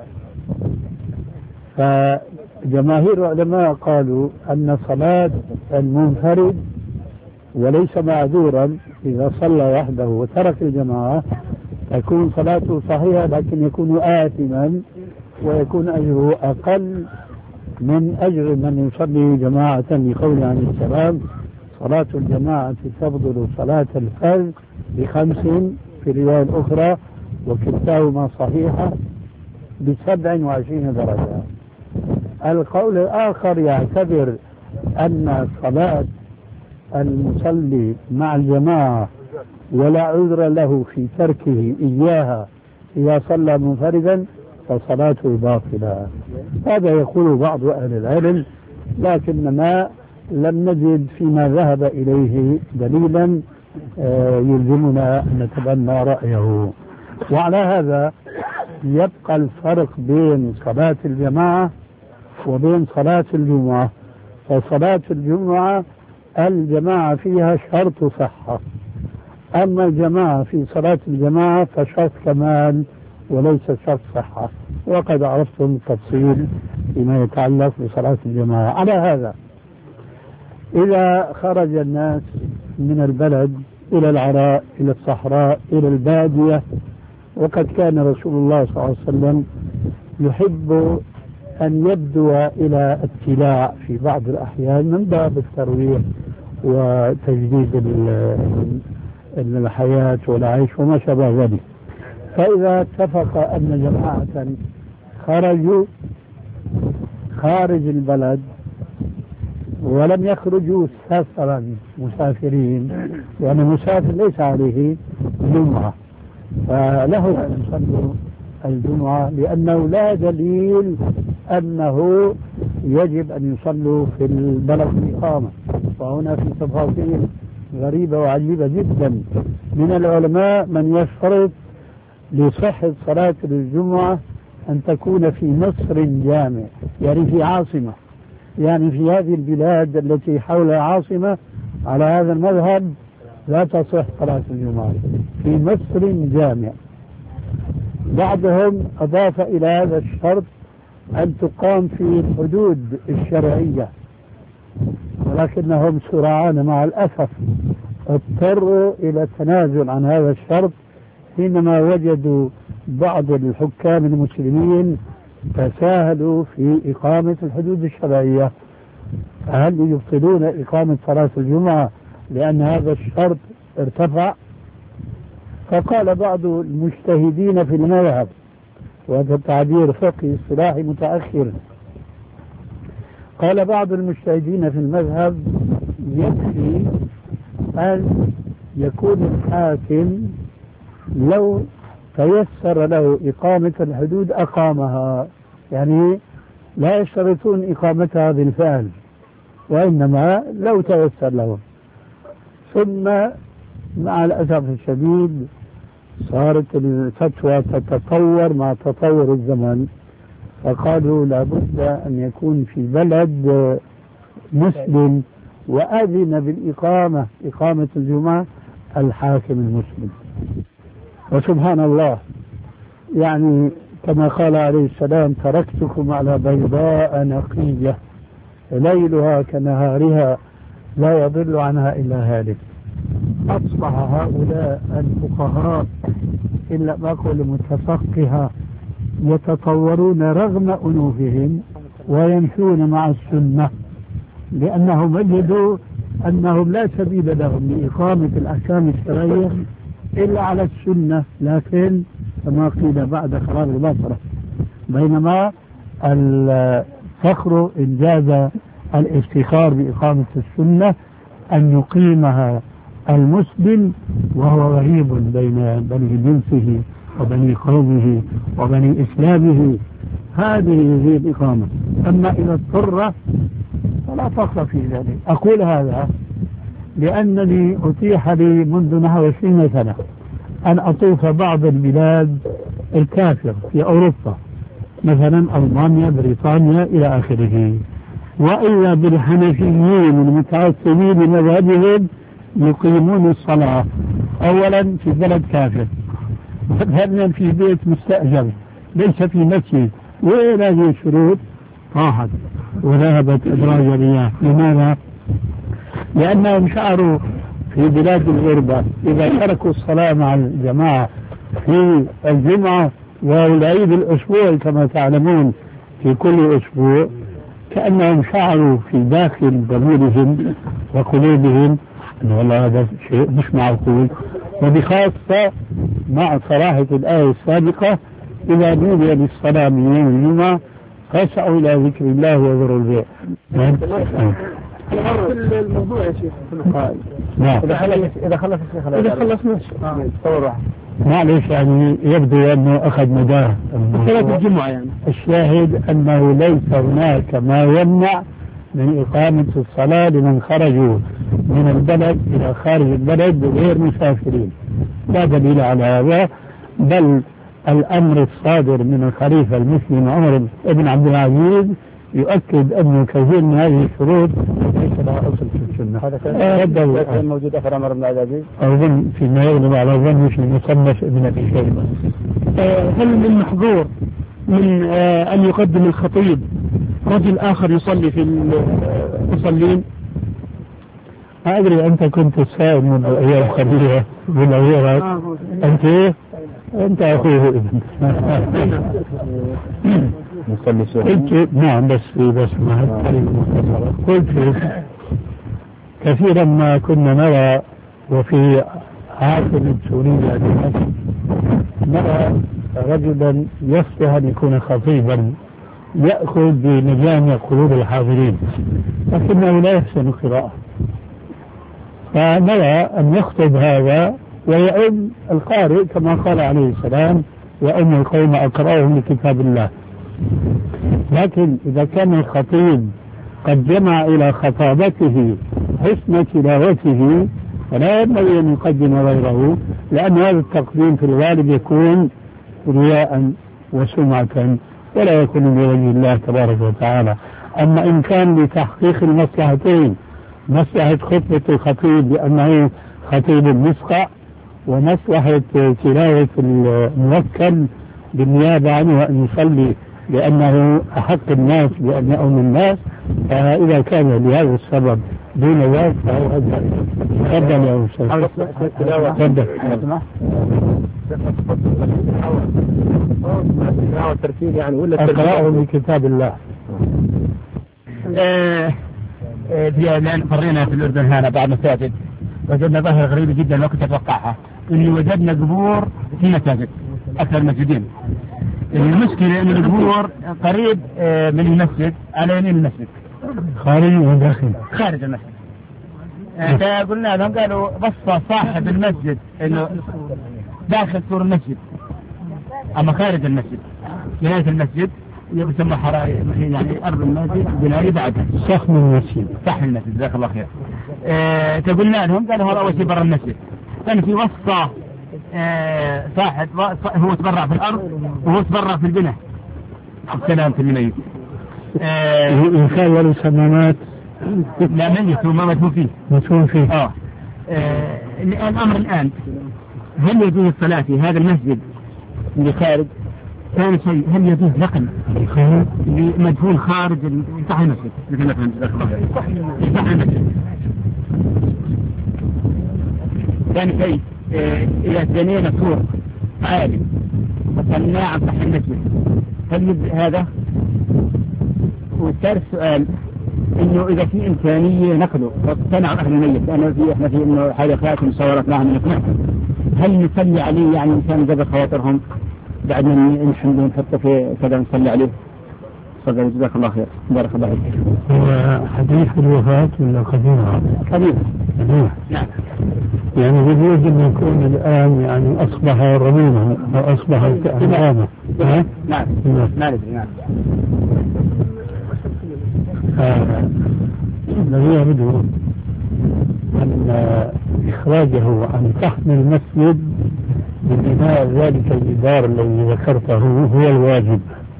S4: فجماهير العلماء قالوا أن صلاة المنفرد وليس معذورا إذا صلى وحده وترك الجماعة تكون صلاته صحيحة، لكن يكون آثما ويكون أجره أقل من أجر من يصلي جماعة، لقول عليه السلام صلاة الجماعة تفضل صلاة الفرد ب5 في الرواية الأخرى وكلتاهما صحيحة ب27 درجة. القول الآخر يعتبر أن صلاة المصلي مع الجماعة ولا عذر له في تركه إياها إذا صلى منفردا فصلاته باطلة. هذا يقول بعض أهل العلم، لكننا لم نجد فيما ذهب إليه دليلا يلزمنا أن نتبنى رأيه. وعلى هذا يبقى الفرق بين صلاة الجماعة وبين صلاة الجمعة. فصلاة الجمعة الجماعة فيها شرط صحة، أما الجماعة في صلاة الجماعة فشرط كمال وليس شرط صحة، وقد عرفتم التفصيل فيما يتعلق بصلاة الجماعة. على هذا إذا خرج الناس من البلد إلى العراء إلى الصحراء إلى البادية، وقد كان رسول الله صلى الله عليه وسلم يحب أن يبدو إلى اتلاع في بعض الأحيان من باب الترويح وتجديد الحياة والعيش وما شابه ذلك. فإذا اتفق أن جماعة خرجوا خارج البلد ولم يخرجوا سفرا مسافرين، يعني مسافر ليس عليه جمعة، فله أن يصلوا الجمعة، لأنه لا دليل أنه يجب أن يصلوا في البلد الإقامة. وهنا في تفاصيل غريبة وعجيبة جدا من العلماء من يشترط لصحة صلاة الجمعة أن تكون في مصر جامع، يعني في عاصمة، يعني في هذه البلاد التي حولها عاصمة. على هذا المذهب لا تصح صلاة الجمعة في مصر جامع. بعضهم أضاف إلى هذا الشرط أن تقام في الحدود الشرعية، ولكنهم سرعان مع الأسف اضطروا إلى التنازل عن هذا الشرط حينما وجدوا بعض الحكام المسلمين تساهلوا في إقامة الحدود الشرعية. هل يبطلون إقامة صلاة الجمعة لأن هذا الشرط ارتفع؟ فقال بعض المجتهدين في المذهب، وهذا تعبير فقهي اصطلاحي متأخر، قال بعض المجتهدين في المذهب يكفي أن يكون الحاكم لو تيسر له إقامة الحدود أقامها، يعني لا يشترطون إقامتها بالفعل، وإنما لو تيسر لهم. ثم مع الأسف الشديد صارت الفتوى تتطور مع تطور الزمن، فقالوا لابد أن يكون في بلد مسلم وأذن بالإقامة، إقامة الجمعة، الحاكم المسلم. وسبحان الله، يعني كما قال عليه السلام: تركتكم على بيضاء نقية ليلها كنهارها لا يضل عنها إلا هالك. أصبح هؤلاء الفقهاء إلا ما أقول متفقهة يتطورون رغم أنوفهم ويمشون مع السنة، لأنهم وجدوا أنهم لا سبيل لهم لإقامة الأحكام الشرعية إلا على السنة، لكن كما قيل بعد خراب البصرة. بينما الفخر إن جاز الافتخار بإقامة السنة أن يقيمها المسلم وهو غريب بين بني جنسه وبني قومه وبني إسلامه، هذه هي الإقامة. أما إذا اضطر فلا فخر في ذلك. أقول هذا لأنني أتيح لي منذ نحو 20 سنة أن أطوف بعض البلاد الكافر في أوروبا، مثلا ألمانيا، بريطانيا إلى آخره، وإذا بالحنفيين المتعصبين بمذهبهم يقيمون الصلاة أولا في بلد كافر، وثانيا في بيت مستأجر ليس في مسجد، وين هذه الشروط؟ راحت وذهبت إدراج الرياح. لماذا؟ لأنهم شعروا في بلاد الغربة إذا تركوا الصلاة مع الجماعة في الجمعة والعيد الأسبوعي كما تعلمون في كل أسبوع، كأنهم شعروا في داخل ضميرهم وقلوبهم أن والله هذا شيء مش معقول. وبخاصة مع صراحة الآية السابقة: إذا نودي للصلاة من يوم الجمعة فاسعوا إلى ذكر الله وذروا البيع.
S7: الموضوع يا شيخ.
S4: نعم.
S3: إذا خلص الشيخ
S7: إذا خلص ماشي.
S4: معلش، يعني يبدو أنه أخذ مداه
S7: صلاة الجمعة. يعني
S4: الشاهد أنه ليس هناك ما يمنع من إقامة الصلاة لمن خرجوا من البلد إلى خارج البلد غير مسافرين، لا دليل على هذا، بل الأمر الصادر من الخليفة المسلم عمر بن عبد العزيز يؤكد أنه كثير من هذه الشروط ليس لها أصل في السنة.
S3: هذا موجود أثر عمر بن عبد العزيز،
S4: أظن فيما يغلب على ظني في مصنف ابن أبي شيبة.
S7: هل من محظور من أن يقدم الخطيب رجل آخر يصلي في المصلين؟
S4: ما أدري، أنت كنت السائل من أيام خليفة من غيرك. أنت أخوه ابن قلت نعم، بس ما قلت كثيرا ما كنا نرى، وفي عاصمة سوريا نرى رجلا يصلح أن يكون خطيبا يأخذ بمجامع قلوب الحاضرين، لكنه لا يحسن القراءة، فنرى أن يخطب هذا ويؤم القارئ كما قال عليه السلام: وأم القوم أقرأهم لكتاب الله. لكن إذا كان الخطيب قد جمع إلى خطابته حسن تلاوته فلا ينبغي أن يقدم غيره، لأن هذا التقديم في الغالب يكون رياء وسمعة ولا يكون لوجه الله تبارك وتعالى. أما إن كان لتحقيق المصلحتين، مصلحة خطبة الخطيب لأنه خطيب مسقع، ومصلحة تلاوة الموكل بالنيابة عنه أن يصلي لأنه أحق الناس بأن يؤم الناس، فإذا كان لهذا السبب دون ذلك فهو أجل. تفضل يا أستاذ.
S3: تفضل. يعني ولا
S4: أقرأهم لكتاب الله.
S3: لأن فرينا في الأردن هنا بعد مساجد وجدنا ظاهرة غريبة جدا ما كنت أتوقعها، إني وجدنا قبور في مساجد أكثر المسجدين. المشكلة إن القبور قريب من المسجد على يمين المسجد،
S4: خارج ولا داخل؟
S3: خارج المسجد. فقلنا لهم، قالوا بص صاحب المسجد إنه داخل سور المسجد، أما خارج المسجد جناية المسجد يسمى يعني أرض المسجد جناية بعدها
S4: صحن المسجد.
S3: صحن المسجد، جزاك الله خير. فقلنا لهم، قالوا هذا أول شيء برا المسجد، كان في وسط صاحب هو تبرع في الأرض وهو تبرع في البناء السلام في الميت.
S4: إنسان ولا سمامات؟
S3: لا ميت وما مدفون فيه.
S4: مدفون فيه.
S3: الأمر الآن هل يجوز الصلاة في هذا المسجد اللي خارج؟ ثاني شيء هل يجوز نقل مدفون خارج صحن المسجد مثل مثلا صحن المسجد؟ ثاني شيء إذا بنينا سور عالي وصلناه عن صحن المسجد هل يجوز هذا؟ والثالث سؤال انه اذا في امكانيه نقله واقتنع اهل الميت لانه احنا في انه حلقات مصورات معهم نقنعهم هل نصلي عليه يعني انسان جاب خواطرهم بعد ما نحمده ونحطه في كذا نصلي عليه؟ تفضل جزاك الله خير بارك الله فيك.
S4: هو حديث الوفاة ولا قديمة؟
S3: قديمة.
S4: نعم. يعني يجوز ان يكون الان يعني اصبح رميما او اصبح كأمامه.
S3: نعم. ما ندري. نعم.
S4: الذي يريده أن إخراجه عن صحن المسجد ببناء ذلك الجدار الذي ذكرته هو الواجب،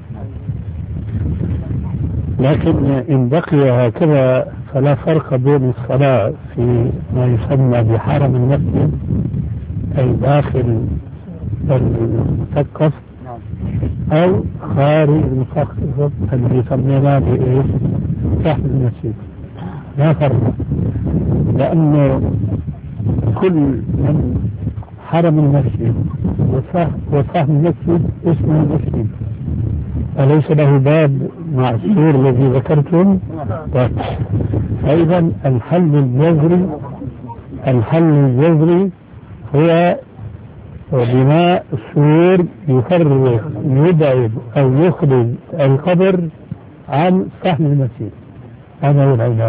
S4: لكن إن بقي هكذا فلا فرق بين الصلاة في ما يسمى بحرم المسجد أي داخل المسقف أو خارج المسقف الذي سميناه بإيش؟ صحن المسجد، لا فرق، لأنه كل من حرم المسجد وصحن المسجد اسمه المسجد، أليس له باب مع السور الذي ذكرتم؟ أيضا الحل الجذري هو بناء السور يفرق يبعد أو يخرج القبر عن صحن المسجد، هذا هو العلاج.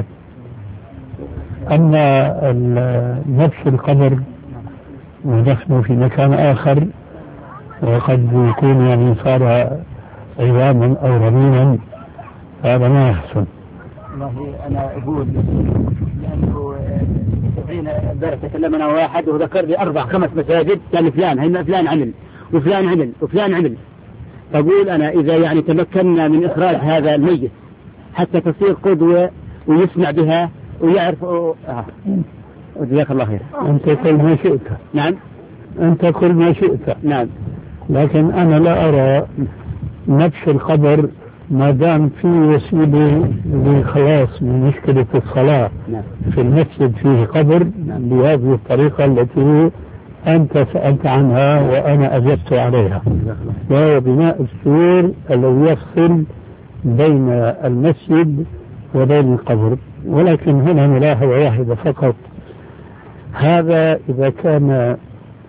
S4: أما نفس القبر ودفنه في مكان آخر وقد يكون يعني صار عظاما أو رميما هذا ما يحسن.
S3: والله أنا أقول لأنه امبارح تكلمنا واحد وذكر لي 4-5 مساجد قال فلان عمل وفلان عمل. أقول أنا إذا يعني تمكنا من إخراج هذا الميت حتى تصير قدوة ويسمع بها ويعرف جزاك الله خير.
S4: أنت كل ما شئت.
S3: نعم.
S4: أنت كل ما شئت.
S3: نعم.
S4: لكن أنا لا أرى نفس القبر ما دام في وسيلة للخلاص من مشكلة الصلاة.
S3: نعم.
S4: في المسجد فيه قبر بهذه الطريقة التي أنت سألت عنها وأنا أجبت عليها، وهو بناء السور الذي يفصل بين المسجد وبين القبر. ولكن هنا ملاحظة واحدة فقط، هذا إذا كان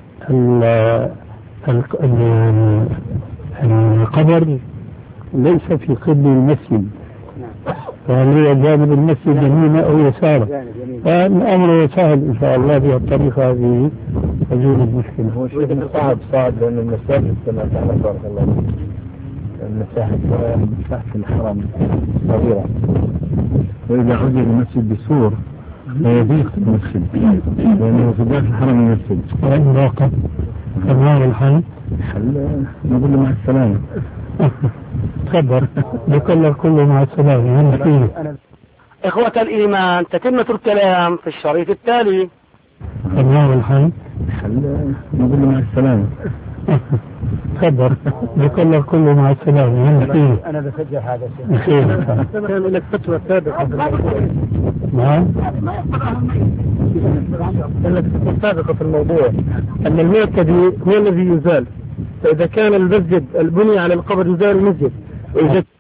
S4: القبر ليس في قبل المسجد فهو جانب المسجد يمين أو يسار، فالأمر سهل إن شاء الله بهالطريقة هذه تزول المشكلة.
S5: هو شيء صعب لأن المساجد كما تعلم بارك الله فيك المساحة الحرم صغيرة، وإذا عزل المسجد بسور فيضيق المسجد لأنه في داخل حرم المسجد.
S4: وإن راقب فما الحل؟
S5: نقول له مع السلامة.
S4: تخبر بكل كله مع السلامة.
S2: إخوة الإيمان، تتمة الكلام في الشريط التالي.
S4: فما الحل؟
S5: نقول له مع السلامة.
S4: تخبر بكل كله مع السلامة.
S3: أنا بسجل هذا
S4: كان
S6: لك فتوى سابقة
S4: نعم.
S6: لك فتوى سابقة في الموضوع أن المعتدي هو الذي يزال، فإذا كان المسجد البني على القبر يزال المسجد، وإذا